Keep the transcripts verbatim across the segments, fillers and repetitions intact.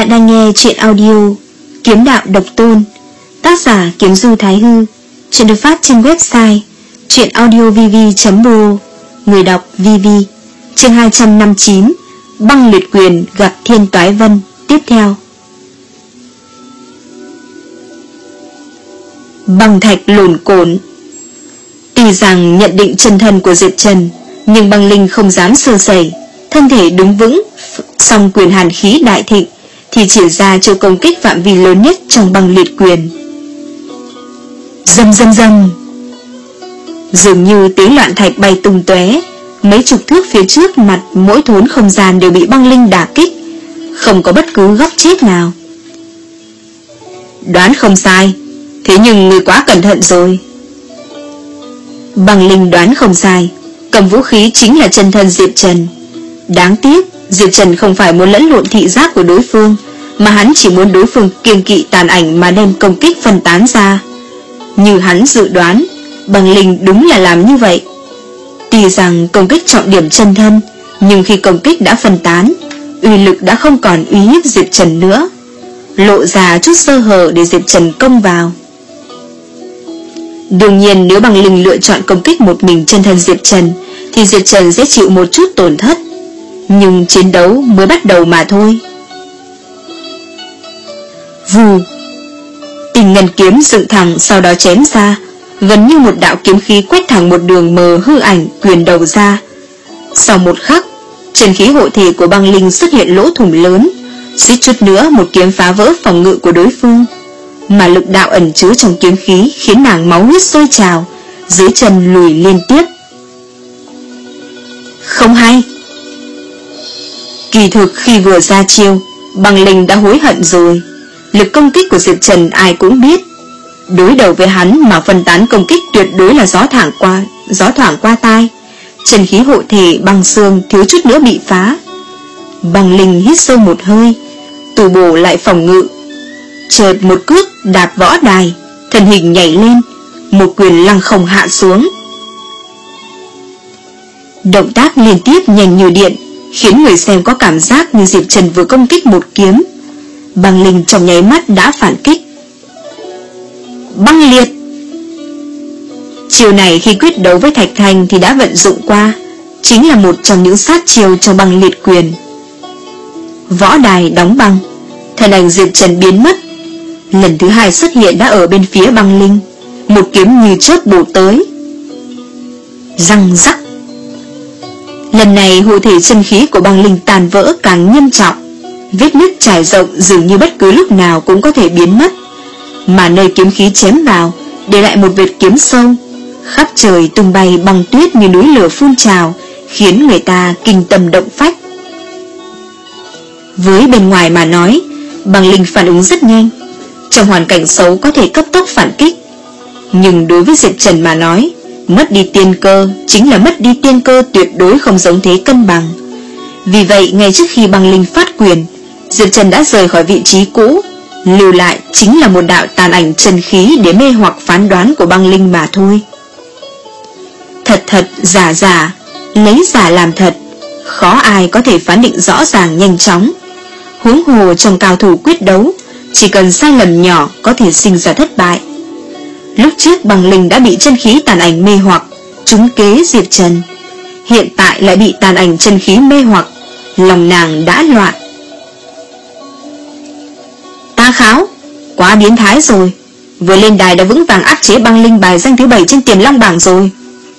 bạn đang nghe truyện audio Kiếm Đạo Độc Tôn, tác giả Kiếm Du Thái Hư. Truyện được phát trên website truyệnaudiovv chấm b o. Người đọc vê vê. Chương hai trăm năm mươi chín, Băng Liệt Quyền gặp Thiên Toái Vân. Tiếp theo. Băng thạch lồn cồn. Tuy rằng nhận định chân thân của Diệp Trần, nhưng băng linh không dám sơ sẩy, thân thể đứng vững, song quyền hàn khí đại thịnh thì chỉ ra cho công kích phạm vi lớn nhất trong băng liệt quyền. Rầm rầm rầm, dường như tiếng loạn thạch bay tung tóe, mấy chục thước phía trước mặt mỗi thốn không gian đều bị băng linh đả kích, không có bất cứ góc chết nào. Đoán không sai, thế nhưng người quá cẩn thận rồi. Băng linh đoán không sai, cầm vũ khí chính là chân thân Diệp Trần. Đáng tiếc Diệp Trần không phải muốn lẫn lộn thị giác của đối phương, mà hắn chỉ muốn đối phương kiêng kỵ tàn ảnh mà đem công kích phân tán ra. Như hắn dự đoán, băng linh đúng là làm như vậy. Tuy rằng công kích trọng điểm chân thân, nhưng khi công kích đã phân tán, uy lực đã không còn uy hiếp Diệp Trần nữa, lộ ra chút sơ hở để Diệp Trần công vào. Đương nhiên nếu băng linh lựa chọn công kích một mình chân thân Diệp Trần thì Diệp Trần sẽ chịu một chút tổn thất, nhưng chiến đấu mới bắt đầu mà thôi. Vù, Tình ngân kiếm dựng thẳng, sau đó chém ra, gần như một đạo kiếm khí quét thẳng một đường mờ hư ảnh quyền đầu ra. Sau một khắc, chân khí hộ thể của băng linh xuất hiện lỗ thủng lớn, suýt chút nữa một kiếm phá vỡ phòng ngự của đối phương, mà lực đạo ẩn chứa trong kiếm khí khiến nàng máu huyết sôi trào, dưới chân lùi liên tiếp. Không hay. Kỳ thực khi vừa ra chiêu, băng linh đã hối hận rồi. Lực công kích của Diệp Trần ai cũng biết, đối đầu với hắn mà phân tán công kích tuyệt đối là gió thoảng qua gió thoảng qua tai. Chân khí hộ thể băng xương thiếu chút nữa bị phá. Băng linh hít sâu một hơi, tù bổ lại phòng ngự, chợt một cước đạp võ đài, thân hình nhảy lên, một quyền lăng không hạ xuống. Động tác liên tiếp nhanh như điện, khiến người xem có cảm giác như Diệp Trần vừa công kích một kiếm. Băng linh trong nháy mắt đã phản kích. Băng liệt. Chiều này khi quyết đấu với Thạch Thành thì đã vận dụng qua, chính là một trong những sát chiêu trong băng liệt quyền. Võ đài đóng băng, thân ảnh Diệp Trần biến mất. Lần thứ hai xuất hiện đã ở bên phía băng linh, một kiếm như chớp bổ tới. Răng rắc. Lần này hộ thể chân khí của băng linh tàn vỡ càng nghiêm trọng, vết nứt trải rộng dường như bất cứ lúc nào cũng có thể biến mất, mà nơi kiếm khí chém vào để lại một vệt kiếm sâu. Khắp trời tung bay băng tuyết như núi lửa phun trào, khiến người ta kinh tâm động phách. Với bên ngoài mà nói, băng linh phản ứng rất nhanh, trong hoàn cảnh xấu có thể cấp tốc phản kích, nhưng đối với Diệp Trần mà nói, mất đi tiên cơ chính là mất đi tiên cơ tuyệt đối không giống thế cân bằng. Vì vậy ngay trước khi băng linh phát quyền, Diệp Trần đã rời khỏi vị trí cũ, lưu lại chính là một đạo tàn ảnh chân khí để mê hoặc phán đoán của băng linh mà thôi. Thật thật giả giả, lấy giả làm thật, khó ai có thể phán định rõ ràng nhanh chóng. Huống hồ trong cao thủ quyết đấu, chỉ cần sai lầm nhỏ có thể sinh ra thất bại. Lúc trước băng linh đã bị chân khí tàn ảnh mê hoặc, trúng kế Diệp Trần, hiện tại lại bị tàn ảnh chân khí mê hoặc, lòng nàng đã loạn. Ta kháo, quá biến thái rồi, vừa lên đài đã vững vàng áp chế băng linh bài danh thứ bảy trên Tiềm Long bảng rồi.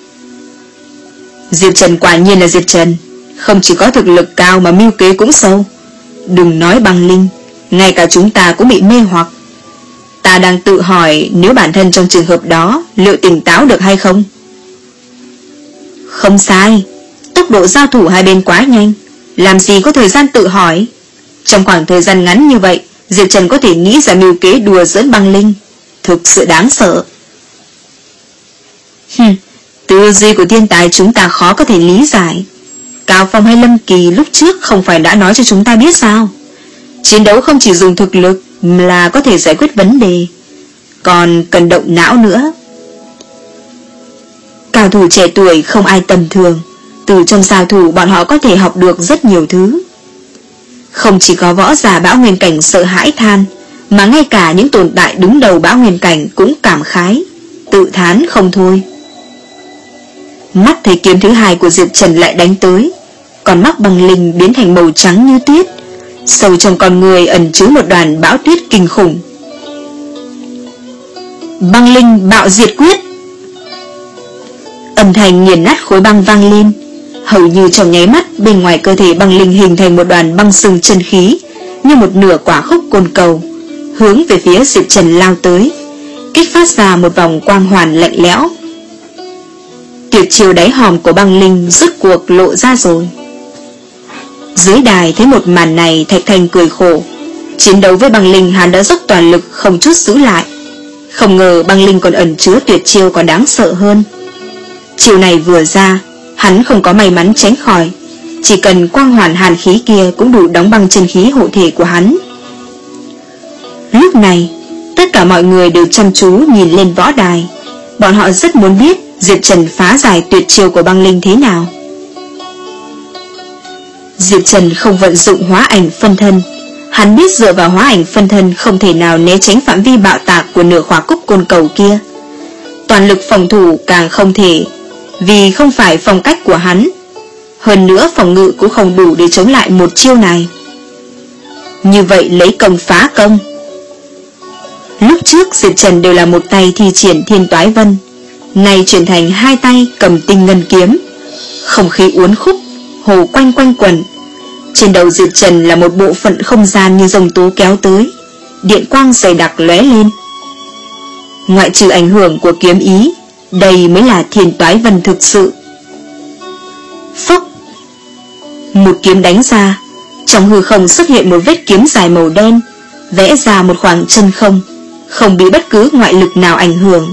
Diệp Trần quả nhiên là Diệp Trần, không chỉ có thực lực cao mà mưu kế cũng sâu. Đừng nói băng linh, ngay cả chúng ta cũng bị mê hoặc. Ta đang tự hỏi nếu bản thân trong trường hợp đó liệu tỉnh táo được hay không. Không sai, tốc độ giao thủ hai bên quá nhanh, làm gì có thời gian tự hỏi. Trong khoảng thời gian ngắn như vậy, Diệp Trần có thể nghĩ ra mưu kế đùa giỡn băng linh, thực sự đáng sợ. Hừm, tư duy của thiên tài chúng ta khó có thể lý giải. Cao Phong hay Lâm Kỳ lúc trước không phải đã nói cho chúng ta biết sao? Chiến đấu không chỉ dùng thực lực là có thể giải quyết vấn đề, còn cần động não nữa. Cao thủ trẻ tuổi không ai tầm thường, từ trong giao thủ bọn họ có thể học được rất nhiều thứ. Không chỉ có võ giả Bão Nguyên Cảnh sợ hãi than, mà ngay cả những tồn tại đứng đầu Bão Nguyên Cảnh cũng cảm khái, tự thán không thôi. Mắt thấy kiếm thứ hai của Diệp Trần lại đánh tới, con mắt băng linh biến thành màu trắng như tuyết, sâu trong con người ẩn chứa một đoàn bão tuyết kinh khủng. Băng linh bạo diệt quyết. Âm thanh nghiền nát khối băng vang lên. Hầu như trong nháy mắt, bên ngoài cơ thể băng linh hình thành một đoàn băng sừng chân khí, như một nửa quả khúc côn cầu, hướng về phía Diệp Trần lao tới, kích phát ra một vòng quang hoàn lạnh lẽo. Tuyệt chiêu đáy hòm của băng linh rốt cuộc lộ ra rồi. Dưới đài thấy một màn này, Thạch Thành cười khổ. Chiến đấu với băng linh hắn đã dốc toàn lực, không chút giữ lại. Không ngờ băng linh còn ẩn chứa tuyệt chiêu còn đáng sợ hơn. Chiêu này vừa ra, hắn không có may mắn tránh khỏi. Chỉ cần quang hoàn hàn khí kia cũng đủ đóng băng chân khí hộ thể của hắn. Lúc này, tất cả mọi người đều chăm chú nhìn lên võ đài. Bọn họ rất muốn biết Diệp Trần phá giải tuyệt chiêu của băng linh thế nào. Diệp Trần không vận dụng hóa ảnh phân thân. Hắn biết dựa vào hóa ảnh phân thân không thể nào né tránh phạm vi bạo tạc của nửa khóa cúc côn cầu kia. Toàn lực phòng thủ càng không thể, vì không phải phong cách của hắn. Hơn nữa phòng ngự cũng không đủ để chống lại một chiêu này. Như vậy lấy công phá công. Lúc trước Diệp Trần đều là một tay thi triển Thiên Toái Vân, nay chuyển thành hai tay cầm Tinh Ngân Kiếm. Không khí uốn khúc, hồ quanh quanh quẩn. Trên đầu Diệp Trần là một bộ phận không gian như dòng tố kéo tới, điện quang dày đặc lóe lên. Ngoại trừ ảnh hưởng của kiếm ý, đây mới là Thiên Toái Vân thực sự. Phốc! Một kiếm đánh ra, trong hư không xuất hiện một vết kiếm dài màu đen, vẽ ra một khoảng chân không, không bị bất cứ ngoại lực nào ảnh hưởng.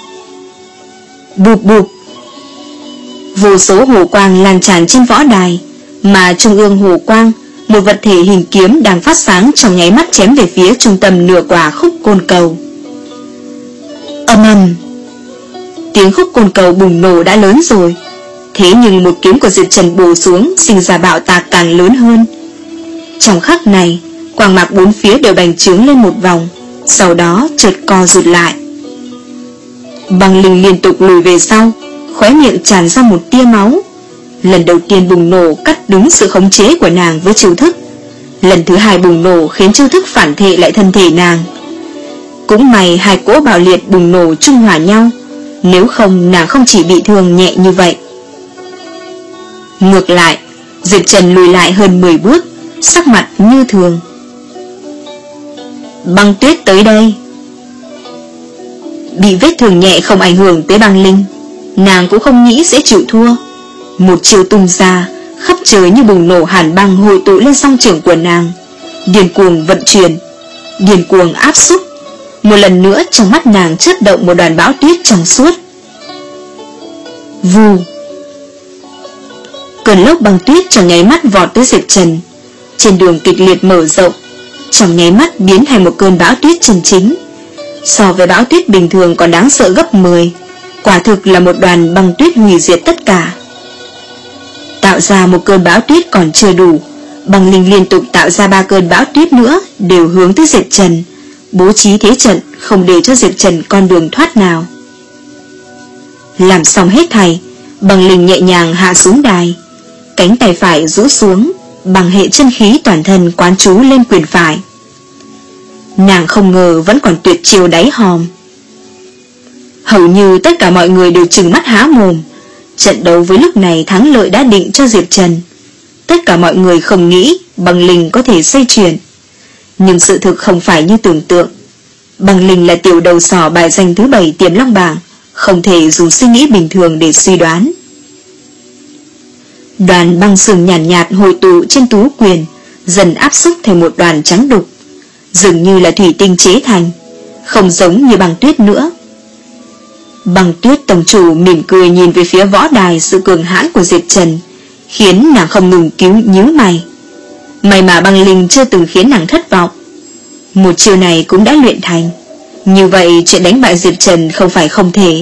Bụp bụp! Vô số hồ quang lan tràn trên võ đài, mà trung ương hồ quang, một vật thể hình kiếm đang phát sáng trong nháy mắt chém về phía trung tâm nửa quả khúc côn cầu. Ầm ầm! Tiếng khúc côn cầu bùng nổ đã lớn rồi, thế nhưng một kiếm của Diệp Trần bổ xuống sinh ra bạo tạc càng lớn hơn. Trong khắc này, quang mạc bốn phía đều bành trướng lên một vòng, sau đó chợt co rụt lại. Băng linh liên tục lùi về sau, khóe miệng tràn ra một tia máu. Lần đầu tiên bùng nổ cắt đứt sự khống chế của nàng với chiêu thức. Lần thứ hai bùng nổ khiến chiêu thức phản thể lại thân thể nàng. Cũng may hai cỗ bạo liệt bùng nổ trung hòa nhau, nếu không nàng không chỉ bị thương nhẹ như vậy. Ngược lại, Diệp Trần lùi lại hơn mười bước, sắc mặt như thường. Băng Tuyết tới đây. Bị vết thương nhẹ không ảnh hưởng tới băng linh, nàng cũng không nghĩ sẽ chịu thua. Một chiều tung ra, khắp trời như bùng nổ hàn băng hội tụ lên song trưởng của nàng, điên cuồng vận chuyển, điên cuồng áp xúc. Một lần nữa trong mắt nàng chớp động một đoàn bão tuyết trong suốt. Vù! Cơn lốc băng tuyết trong nháy mắt vọt tới Diệp Trần, trên đường kịch liệt mở rộng, trong nháy mắt biến thành một cơn bão tuyết chân chính. So với bão tuyết bình thường còn đáng sợ gấp mười, quả thực là một đoàn băng tuyết hủy diệt tất cả. Tạo ra một cơn bão tuyết còn chưa đủ, băng linh liên tục tạo ra ba cơn bão tuyết nữa, đều hướng tới Diệp Trần, bố trí thế trận không để cho Diệp Trần con đường thoát nào. Làm xong hết thảy, băng linh nhẹ nhàng hạ xuống đài, cánh tay phải rũ xuống, bằng hệ chân khí toàn thân quán chú lên quyền phải. Nàng không ngờ vẫn còn tuyệt chiêu đáy hòm. Hầu như tất cả mọi người đều trừng mắt há mồm. Trận đấu với lúc này thắng lợi đã định cho Diệp Trần. Tất cả mọi người không nghĩ băng linh có thể xoay chuyển, nhưng sự thực không phải như tưởng tượng. Băng linh là tiểu đầu sỏ bài danh thứ bảy Tiềm Long bảng, không thể dùng suy nghĩ bình thường để suy đoán. Đoàn băng sừng nhàn nhạt, nhạt hội tụ trên tú quyền, dần áp xúc thành một đoàn trắng đục, dường như là thủy tinh chế thành, không giống như băng tuyết nữa. Băng Tuyết tổng chủ mỉm cười nhìn về phía võ đài sự cường hãn của Diệp Trần, khiến nàng không ngừng cứu nhíu mày. May mà băng linh chưa từng khiến nàng thất vọng. Một chiêu này cũng đã luyện thành, như vậy chuyện đánh bại Diệp Trần không phải không thể.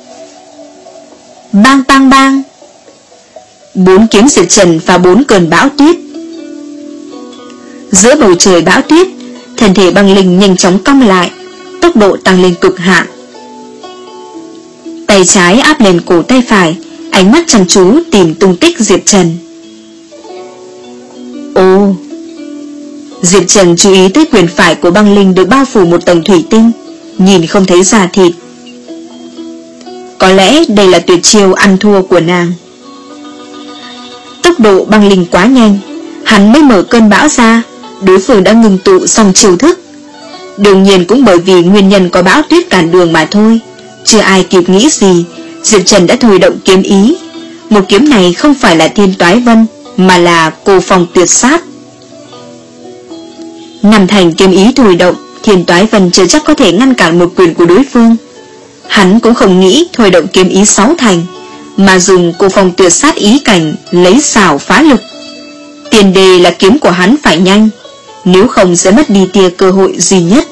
Bang bang bang! Bốn kiếm Diệp Trần và bốn cơn bão tuyết. Giữa bầu trời bão tuyết, thân thể băng linh nhanh chóng cong lại, tốc độ tăng lên cực hạn. Tay trái áp lên cổ tay phải, ánh mắt chăm chú tìm tung tích Diệp Trần. Ồ! Diệp Trần chú ý tới quyền phải của băng linh được bao phủ một tầng thủy tinh, nhìn không thấy da thịt. Có lẽ đây là tuyệt chiêu ăn thua của nàng. Tốc độ băng linh quá nhanh, hắn mới mở cơn bão ra, đối phương đã ngừng tụ xong chiêu thức. Đương nhiên cũng bởi vì nguyên nhân có bão tuyết cản đường mà thôi. Chưa ai kịp nghĩ gì, Diệp Trần đã thôi động kiếm ý. Một kiếm này không phải là Thiên Toái Vân, mà là Cô Phong Tuyệt Sát. Nằm thành kiếm ý thôi động, Thiên Toái Vân chưa chắc có thể ngăn cản một quyền của đối phương. Hắn cũng không nghĩ thôi động kiếm ý sáu thành, mà dùng Cô Phong Tuyệt Sát ý cảnh lấy xảo phá lực. Tiền đề là kiếm của hắn phải nhanh, nếu không sẽ mất đi tia cơ hội duy nhất.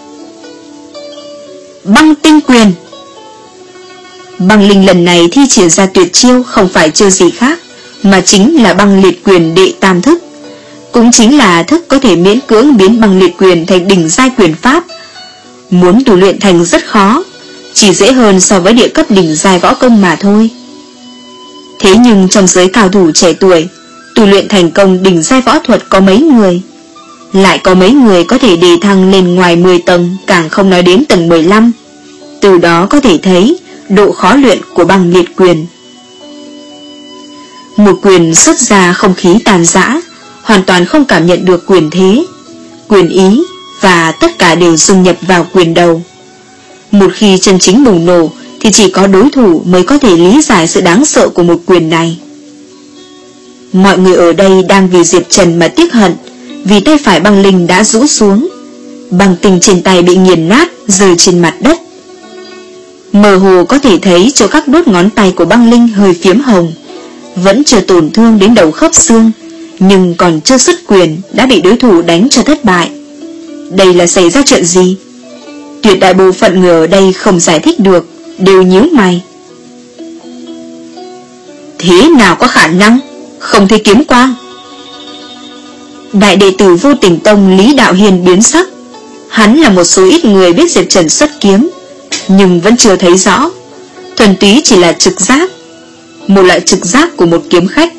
Băng tinh quyền. Băng linh lần này thi triển ra tuyệt chiêu không phải chiêu gì khác, mà chính là băng liệt quyền đệ tam thức. Cũng chính là thức có thể miễn cưỡng biến băng liệt quyền thành đỉnh giai quyền pháp. Muốn tu luyện thành rất khó, chỉ dễ hơn so với địa cấp đỉnh giai võ công mà thôi. Thế nhưng trong giới cao thủ trẻ tuổi, tu luyện thành công đỉnh giai võ thuật có mấy người? Lại có mấy người có thể đề thăng lên ngoài mười tầng, càng không nói đến tầng mười lăm. Từ đó có thể thấy độ khó luyện của băng liệt quyền. Một quyền xuất ra không khí tàn rã, hoàn toàn không cảm nhận được quyền thế, quyền ý, và tất cả đều dung nhập vào quyền đầu. Một khi chân chính bùng nổ thì chỉ có đối thủ mới có thể lý giải sự đáng sợ của một quyền này. Mọi người ở đây đang vì Diệp Trần mà tiếc hận, vì tay phải băng linh đã rũ xuống. Băng tinh trên tay bị nghiền nát, rơi trên mặt đất. Mơ hồ có thể thấy chỗ các đốt ngón tay của băng linh hơi phiếm hồng. Vẫn chưa tổn thương đến đầu khớp xương, nhưng còn chưa xuất quyền đã bị đối thủ đánh cho thất bại. Đây là xảy ra chuyện gì? Tuyệt đại bộ phận người ở đây không giải thích được, đều nhíu mày. Thế nào có khả năng? Không thấy kiếm quang. Đại đệ tử Vô Tình Tông Lý Đạo Hiền biến sắc. Hắn là một số ít người biết Diệp Trần xuất kiếm, nhưng vẫn chưa thấy rõ. Thuần túy chỉ là trực giác, một loại trực giác của một kiếm khách.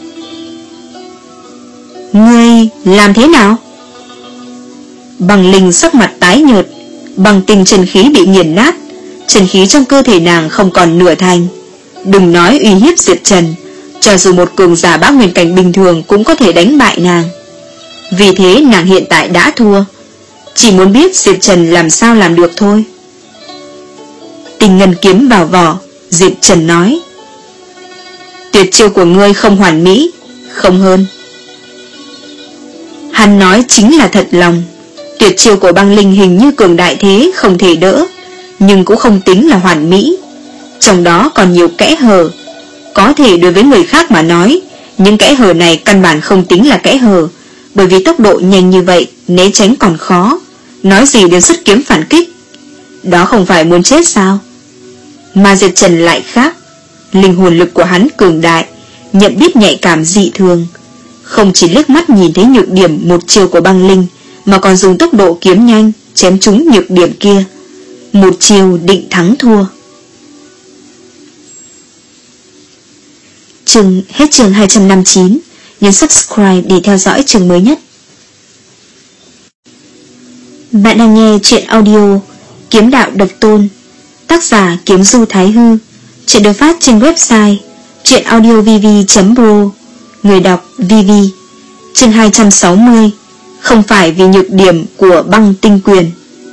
Ngươi làm thế nào? Băng linh sắc mặt tái nhợt, băng tinh chân khí bị nghiền nát, chân khí trong cơ thể nàng không còn nửa thành. Đừng nói uy hiếp Diệp Trần, cho dù một cường giả bá nguyên cảnh bình thường cũng có thể đánh bại nàng. Vì thế nàng hiện tại đã thua, chỉ muốn biết Diệp Trần làm sao làm được thôi. Tinh ngân kiếm vào vỏ, Diệp Trần nói: tuyệt chiêu của ngươi không hoàn mỹ, không hơn. Hắn nói chính là thật lòng. Tuyệt chiêu của băng linh hình như cường đại thế không thể đỡ, nhưng cũng không tính là hoàn mỹ. Trong đó còn nhiều kẽ hở. Có thể đối với người khác mà nói, những kẽ hở này căn bản không tính là kẽ hở, bởi vì tốc độ nhanh như vậy, né tránh còn khó, nói gì đến xuất kiếm phản kích. Đó không phải muốn chết sao? Mà Diệp Trần lại khác. Linh hồn lực của hắn cường đại, nhận biết nhạy cảm dị thường. Không chỉ liếc mắt nhìn thấy nhược điểm một chiều của băng linh, mà còn dùng tốc độ kiếm nhanh chém trúng nhược điểm kia. Một chiều định thắng thua. Chương hết chương hai trăm năm mươi chín. Nhấn subscribe để theo dõi chương mới nhất. Bạn đang nghe truyện audio Kiếm Đạo Độc Tôn, tác giả Kiếm Du Thái Hư. Truyện được phát trên website truyệnaudiovv chấm pro. Người đọc vê vê. Chương hai trăm sáu mươi. Không phải vì nhược điểm của băng tinh quyền.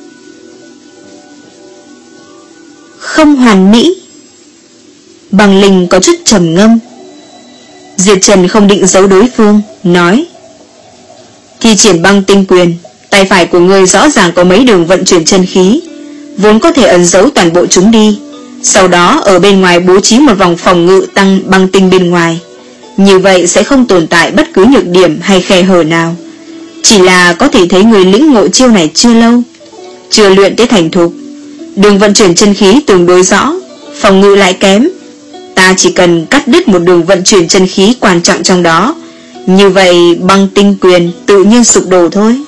Không hoàn mỹ. Băng linh có chút trầm ngâm. Diệp Trần không định giấu đối phương, nói: thi triển băng tinh quyền, tay phải của ngươi rõ ràng có mấy đường vận chuyển chân khí, vốn có thể ẩn giấu toàn bộ chúng đi. Sau đó ở bên ngoài bố trí một vòng phòng ngự tăng băng tinh bên ngoài. Như vậy sẽ không tồn tại bất cứ nhược điểm hay khe hở nào. Chỉ là có thể thấy người lĩnh ngộ chiêu này chưa lâu, chưa luyện tới thành thục. Đường vận chuyển chân khí tương đối rõ, phòng ngự lại kém. Ta chỉ cần cắt đứt một đường vận chuyển chân khí quan trọng trong đó, Như vậy băng tinh quyền tự nhiên sụp đổ thôi.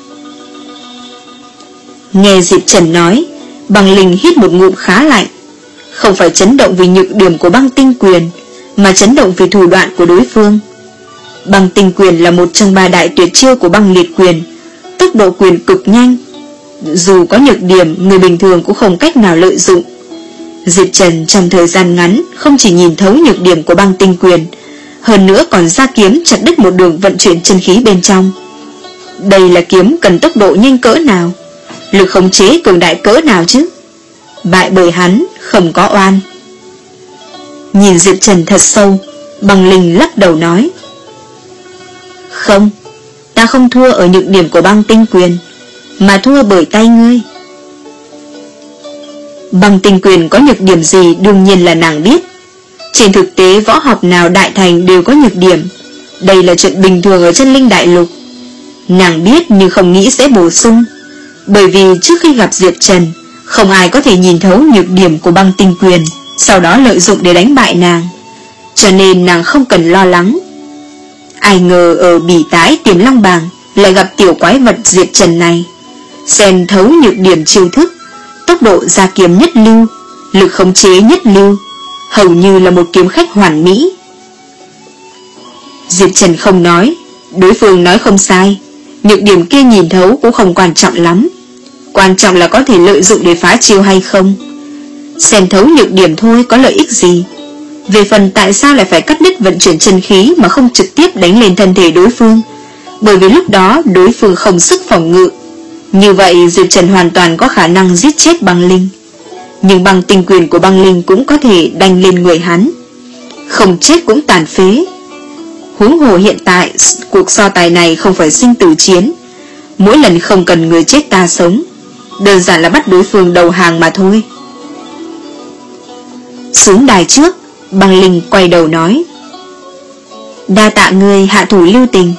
Nghe Diệp Trần nói, Băng Linh hít một ngụm khá lạnh. Không phải chấn động vì nhược điểm của băng tinh quyền, mà chấn động vì thủ đoạn của đối phương. Băng tinh quyền là một trong ba đại tuyệt chiêu của băng liệt quyền, tốc độ quyền cực nhanh. Dù có nhược điểm, người bình thường cũng không cách nào lợi dụng. Diệp Trần trong thời gian ngắn không chỉ nhìn thấu nhược điểm của băng tinh quyền, hơn nữa còn ra kiếm chặt đứt một đường vận chuyển chân khí bên trong. Đây là kiếm cần tốc độ nhanh cỡ nào, lực khống chế cường đại cỡ nào chứ. Bại bởi hắn không có oan. Nhìn Diệp Trần thật sâu, Băng Linh lắc đầu nói: Không, ta không thua ở nhược điểm của băng tinh quyền, mà thua bởi tay ngươi. Băng tinh quyền có nhược điểm gì đương nhiên là nàng biết. Trên thực tế võ học nào đại thành đều có nhược điểm, đây là chuyện bình thường ở chân linh đại lục. Nàng biết nhưng không nghĩ sẽ bổ sung, bởi vì trước khi gặp Diệp Trần, không ai có thể nhìn thấu nhược điểm của băng tinh quyền, sau đó lợi dụng để đánh bại nàng, cho nên nàng không cần lo lắng. Ai ngờ ở bỉ tái Tiềm Long Bảng lại gặp tiểu quái vật Diệp Trần này, xem thấu nhược điểm chiêu thức, tốc độ ra kiếm nhất lưu, lực khống chế nhất lưu, hầu như là một kiếm khách hoàn mỹ. Diệp Trần không nói, đối phương nói không sai, nhược điểm kia nhìn thấu cũng không quan trọng lắm, quan trọng là có thể lợi dụng để phá chiêu hay không. Xem thấu nhược điểm thôi có lợi ích gì. Về phần tại sao lại phải cắt đứt vận chuyển chân khí mà không trực tiếp đánh lên thân thể đối phương, bởi vì lúc đó đối phương không sức phòng ngự. Như vậy Diệp Trần hoàn toàn có khả năng giết chết Băng Linh, nhưng băng tinh quyền của Băng Linh cũng có thể đánh lên người hắn, không chết cũng tàn phế. Huống hồ hiện tại cuộc so tài này không phải sinh tử chiến, mỗi lần không cần người chết ta sống, đơn giản là bắt đối phương đầu hàng mà thôi. Xuống đài trước, Băng Linh quay đầu nói: Đa tạ ngươi hạ thủ lưu tình.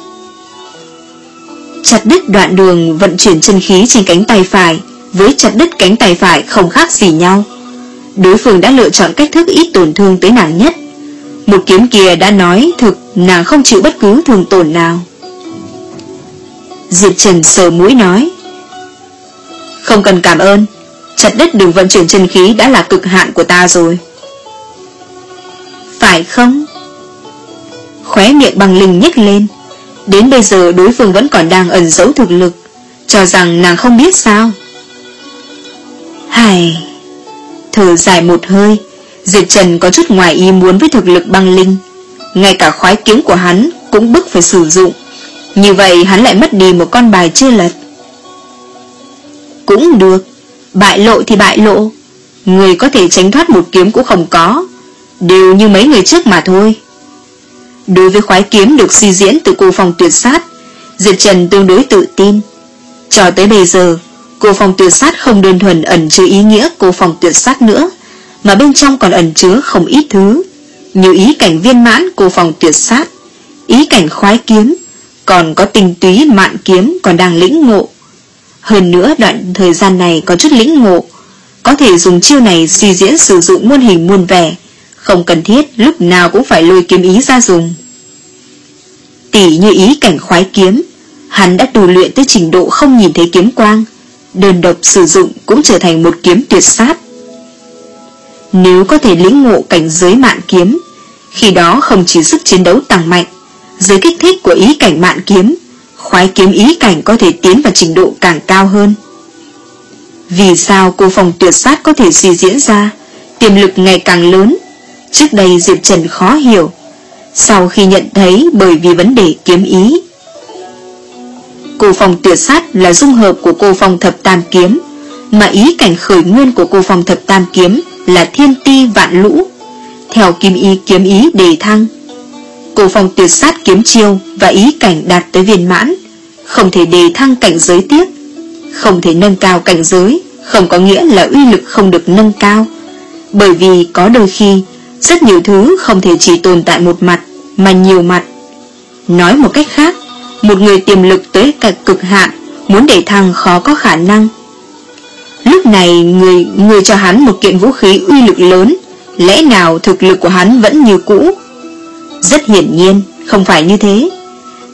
Chặt đứt đoạn đường vận chuyển chân khí trên cánh tay phải với chặt đứt cánh tay phải không khác gì nhau. Đối phương đã lựa chọn cách thức ít tổn thương tới nàng nhất. Một kiếm kia đã nói thực nàng không chịu bất cứ thương tổn nào. Diệp Trần sờ mũi nói: Không cần cảm ơn, chặt đứt đường vận chuyển chân khí đã là cực hạn của ta rồi. Phải không? Khóe miệng Băng Linh nhếch lên. Đến bây giờ đối phương vẫn còn đang ẩn giấu thực lực, cho rằng nàng không biết sao. Hài, thở dài một hơi, Diệp Trần có chút ngoài ý muốn với thực lực Băng Linh. Ngay cả khoái kiếm của hắn cũng bức phải sử dụng, như vậy hắn lại mất đi một con bài chưa lật. Cũng được, bại lộ thì bại lộ, người có thể tránh thoát một kiếm cũng không có, đều như mấy người trước mà thôi. Đối với khoái kiếm được suy diễn từ Cô Phong Tuyệt Sát, Diệp Trần tương đối tự tin. Cho tới bây giờ, Cô Phong Tuyệt Sát không đơn thuần ẩn chứa ý nghĩa Cô Phong Tuyệt Sát nữa, mà bên trong còn ẩn chứa không ít thứ, như ý cảnh viên mãn Cô Phong Tuyệt Sát, ý cảnh khoái kiếm, còn có tinh túy mạn kiếm còn đang lĩnh ngộ. Hơn nữa đoạn thời gian này có chút lĩnh ngộ, có thể dùng chiêu này suy diễn sử dụng muôn hình muôn vẻ, không cần thiết lúc nào cũng phải lôi kiếm ý ra dùng. Tỉ như ý cảnh khoái kiếm, hắn đã tu luyện tới trình độ không nhìn thấy kiếm quang, đơn độc sử dụng cũng trở thành một kiếm tuyệt sát. Nếu có thể lĩnh ngộ cảnh giới mạn kiếm, khi đó không chỉ sức chiến đấu tăng mạnh, dưới kích thích của ý cảnh mạn kiếm, khoái kiếm ý cảnh có thể tiến vào trình độ càng cao hơn. Vì sao Cô Phong Tuyệt Sát có thể suy diễn ra, tiềm lực ngày càng lớn, trước đây Diệp Trần khó hiểu, sau khi nhận thấy bởi vì vấn đề kiếm ý. Cô Phong Tuyệt Sát là dung hợp của Cô Phong Thập Tam Kiếm, mà ý cảnh khởi nguyên của Cô Phong Thập Tam Kiếm là thiên ti vạn lũ, theo kiếm ý kiếm ý đề thăng. Cô Phong Tuyệt Sát kiếm chiêu và ý cảnh đạt tới viên mãn, không thể đề thăng cảnh giới tiếp. Không thể nâng cao cảnh giới không có nghĩa là uy lực không được nâng cao, bởi vì có đôi khi rất nhiều thứ không thể chỉ tồn tại một mặt mà nhiều mặt. Nói một cách khác, một người tiềm lực tới cả cực hạn, muốn để thăng khó có khả năng. Lúc này người, người cho hắn một kiện vũ khí uy lực lớn, lẽ nào thực lực của hắn vẫn như cũ? Rất hiển nhiên không phải như thế.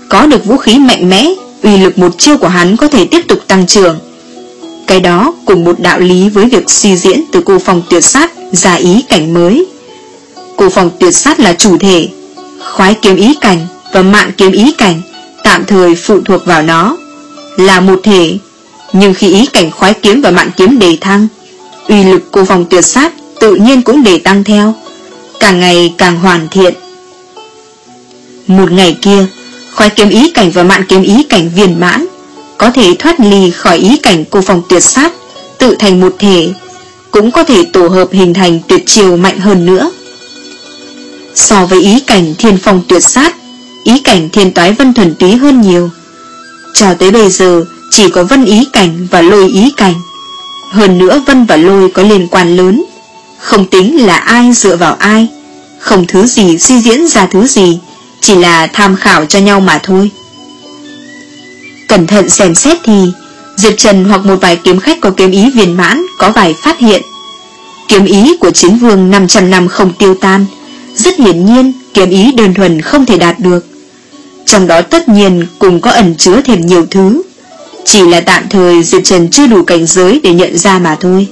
Có được vũ khí mạnh mẽ, uy lực một chiêu của hắn có thể tiếp tục tăng trưởng. Cái đó cùng một đạo lý với việc suy diễn từ cô phòng tuyệt sát ra ý cảnh mới. Cô phòng tuyệt sát là chủ thể, khoái kiếm ý cảnh và mạn kiếm ý cảnh tạm thời phụ thuộc vào nó, là một thể. Nhưng khi ý cảnh khoái kiếm và mạn kiếm đề thăng, uy lực cô phòng tuyệt sát tự nhiên cũng đề tăng theo, càng ngày càng hoàn thiện. Một ngày kia, khoái kiếm ý cảnh và mạn kiếm ý cảnh viên mãn, có thể thoát ly khỏi ý cảnh cô phòng tuyệt sát, tự thành một thể, cũng có thể tổ hợp hình thành tuyệt chiêu mạnh hơn nữa. So với ý cảnh thiên phong tuyệt sát, ý cảnh thiên toái vân thuần túy hơn nhiều. Cho tới bây giờ chỉ có vân ý cảnh và lôi ý cảnh. Hơn nữa vân và lôi có liên quan lớn, không tính là ai dựa vào ai, không thứ gì suy diễn ra thứ gì, chỉ là tham khảo cho nhau mà thôi. Cẩn thận xem xét thì Diệp Trần hoặc một vài kiếm khách có kiếm ý viên mãn có vài phát hiện. Kiếm ý của chiến vương năm trăm năm không tiêu tan, rất hiển nhiên kiếm ý đơn thuần không thể đạt được. Trong đó tất nhiên cũng có ẩn chứa thêm nhiều thứ, chỉ là tạm thời Diệp Trần chưa đủ cảnh giới để nhận ra mà thôi.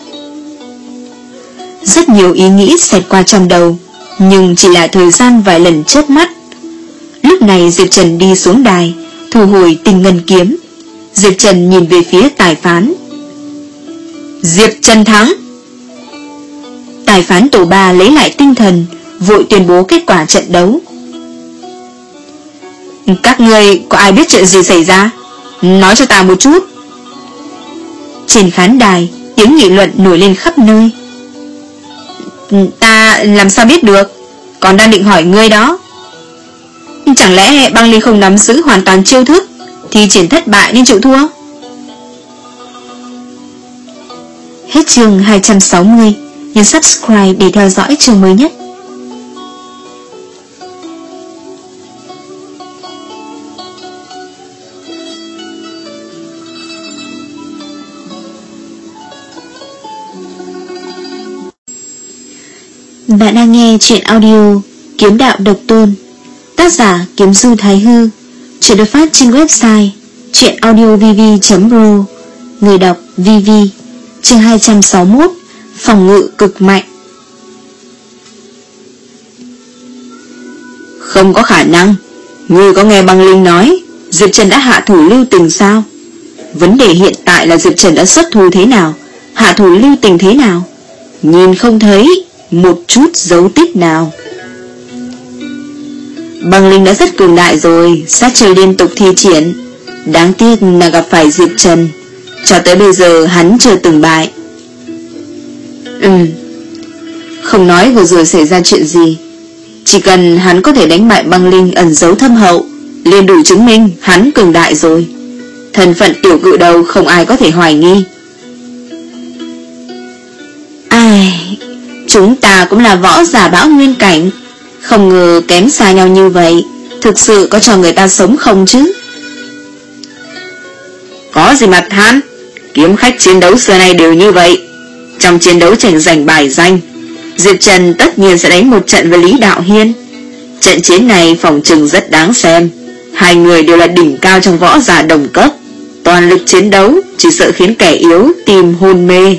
Rất nhiều ý nghĩ xẹt qua trong đầu, nhưng chỉ là thời gian vài lần chớp mắt. Lúc này Diệp Trần đi xuống đài, thu hồi tinh ngân kiếm. Diệp Trần nhìn về phía tài phán. Diệp Trần thắng. Tài phán tổ ba lấy lại tinh thần, vội tuyên bố kết quả trận đấu. Các ngươi có ai biết chuyện gì xảy ra? Nói cho ta một chút. Trên khán đài, tiếng nghị luận nổi lên khắp nơi. Ta làm sao biết được, còn đang định hỏi ngươi đó. Chẳng lẽ băng ly không nắm giữ hoàn toàn chiêu thức, thì triển thất bại nên chịu thua? Hết chương hai trăm sáu mươi. Nhấn subscribe để theo dõi chương mới nhất. Bạn đang nghe truyện audio Kiếm Đạo Độc Tôn, tác giả Kiếm Du Thái Hư. Chuyện được phát trên website truyệnaudiovv chấm pro. Người đọc vv. Chương hai trăm sáu mươi mốt. Phòng ngự cực mạnh. Không có khả năng. Ngươi có nghe băng linh nói Diệp Trần đã hạ thủ lưu tình sao? Vấn đề hiện tại là Diệp Trần đã xuất thủ thế nào, hạ thủ lưu tình thế nào, nhìn không thấy một chút dấu tích nào. Băng linh đã rất cường đại rồi, sát chiêu liên tục thi triển. Đáng tiếc là gặp phải Diệp Trần, cho tới bây giờ hắn chưa từng bại. Ừ, không nói vừa rồi xảy ra chuyện gì, chỉ cần hắn có thể đánh bại băng linh ẩn giấu thâm hậu, liền đủ chứng minh hắn cường đại rồi. Thân phận tiểu cự đầu không ai có thể hoài nghi. Ai, chúng ta cũng là võ giả bão nguyên cảnh, không ngờ kém xa nhau như vậy. Thực sự có cho người ta sống không chứ? Có gì mà than, kiếm khách chiến đấu xưa nay đều như vậy. Trong chiến đấu tranh giành bài danh, Diệp Trần tất nhiên sẽ đánh một trận với Lý Đạo Hiên. Trận chiến này phỏng chừng rất đáng xem. Hai người đều là đỉnh cao trong võ giả đồng cấp, toàn lực chiến đấu, chỉ sợ khiến kẻ yếu tìm hôn mê.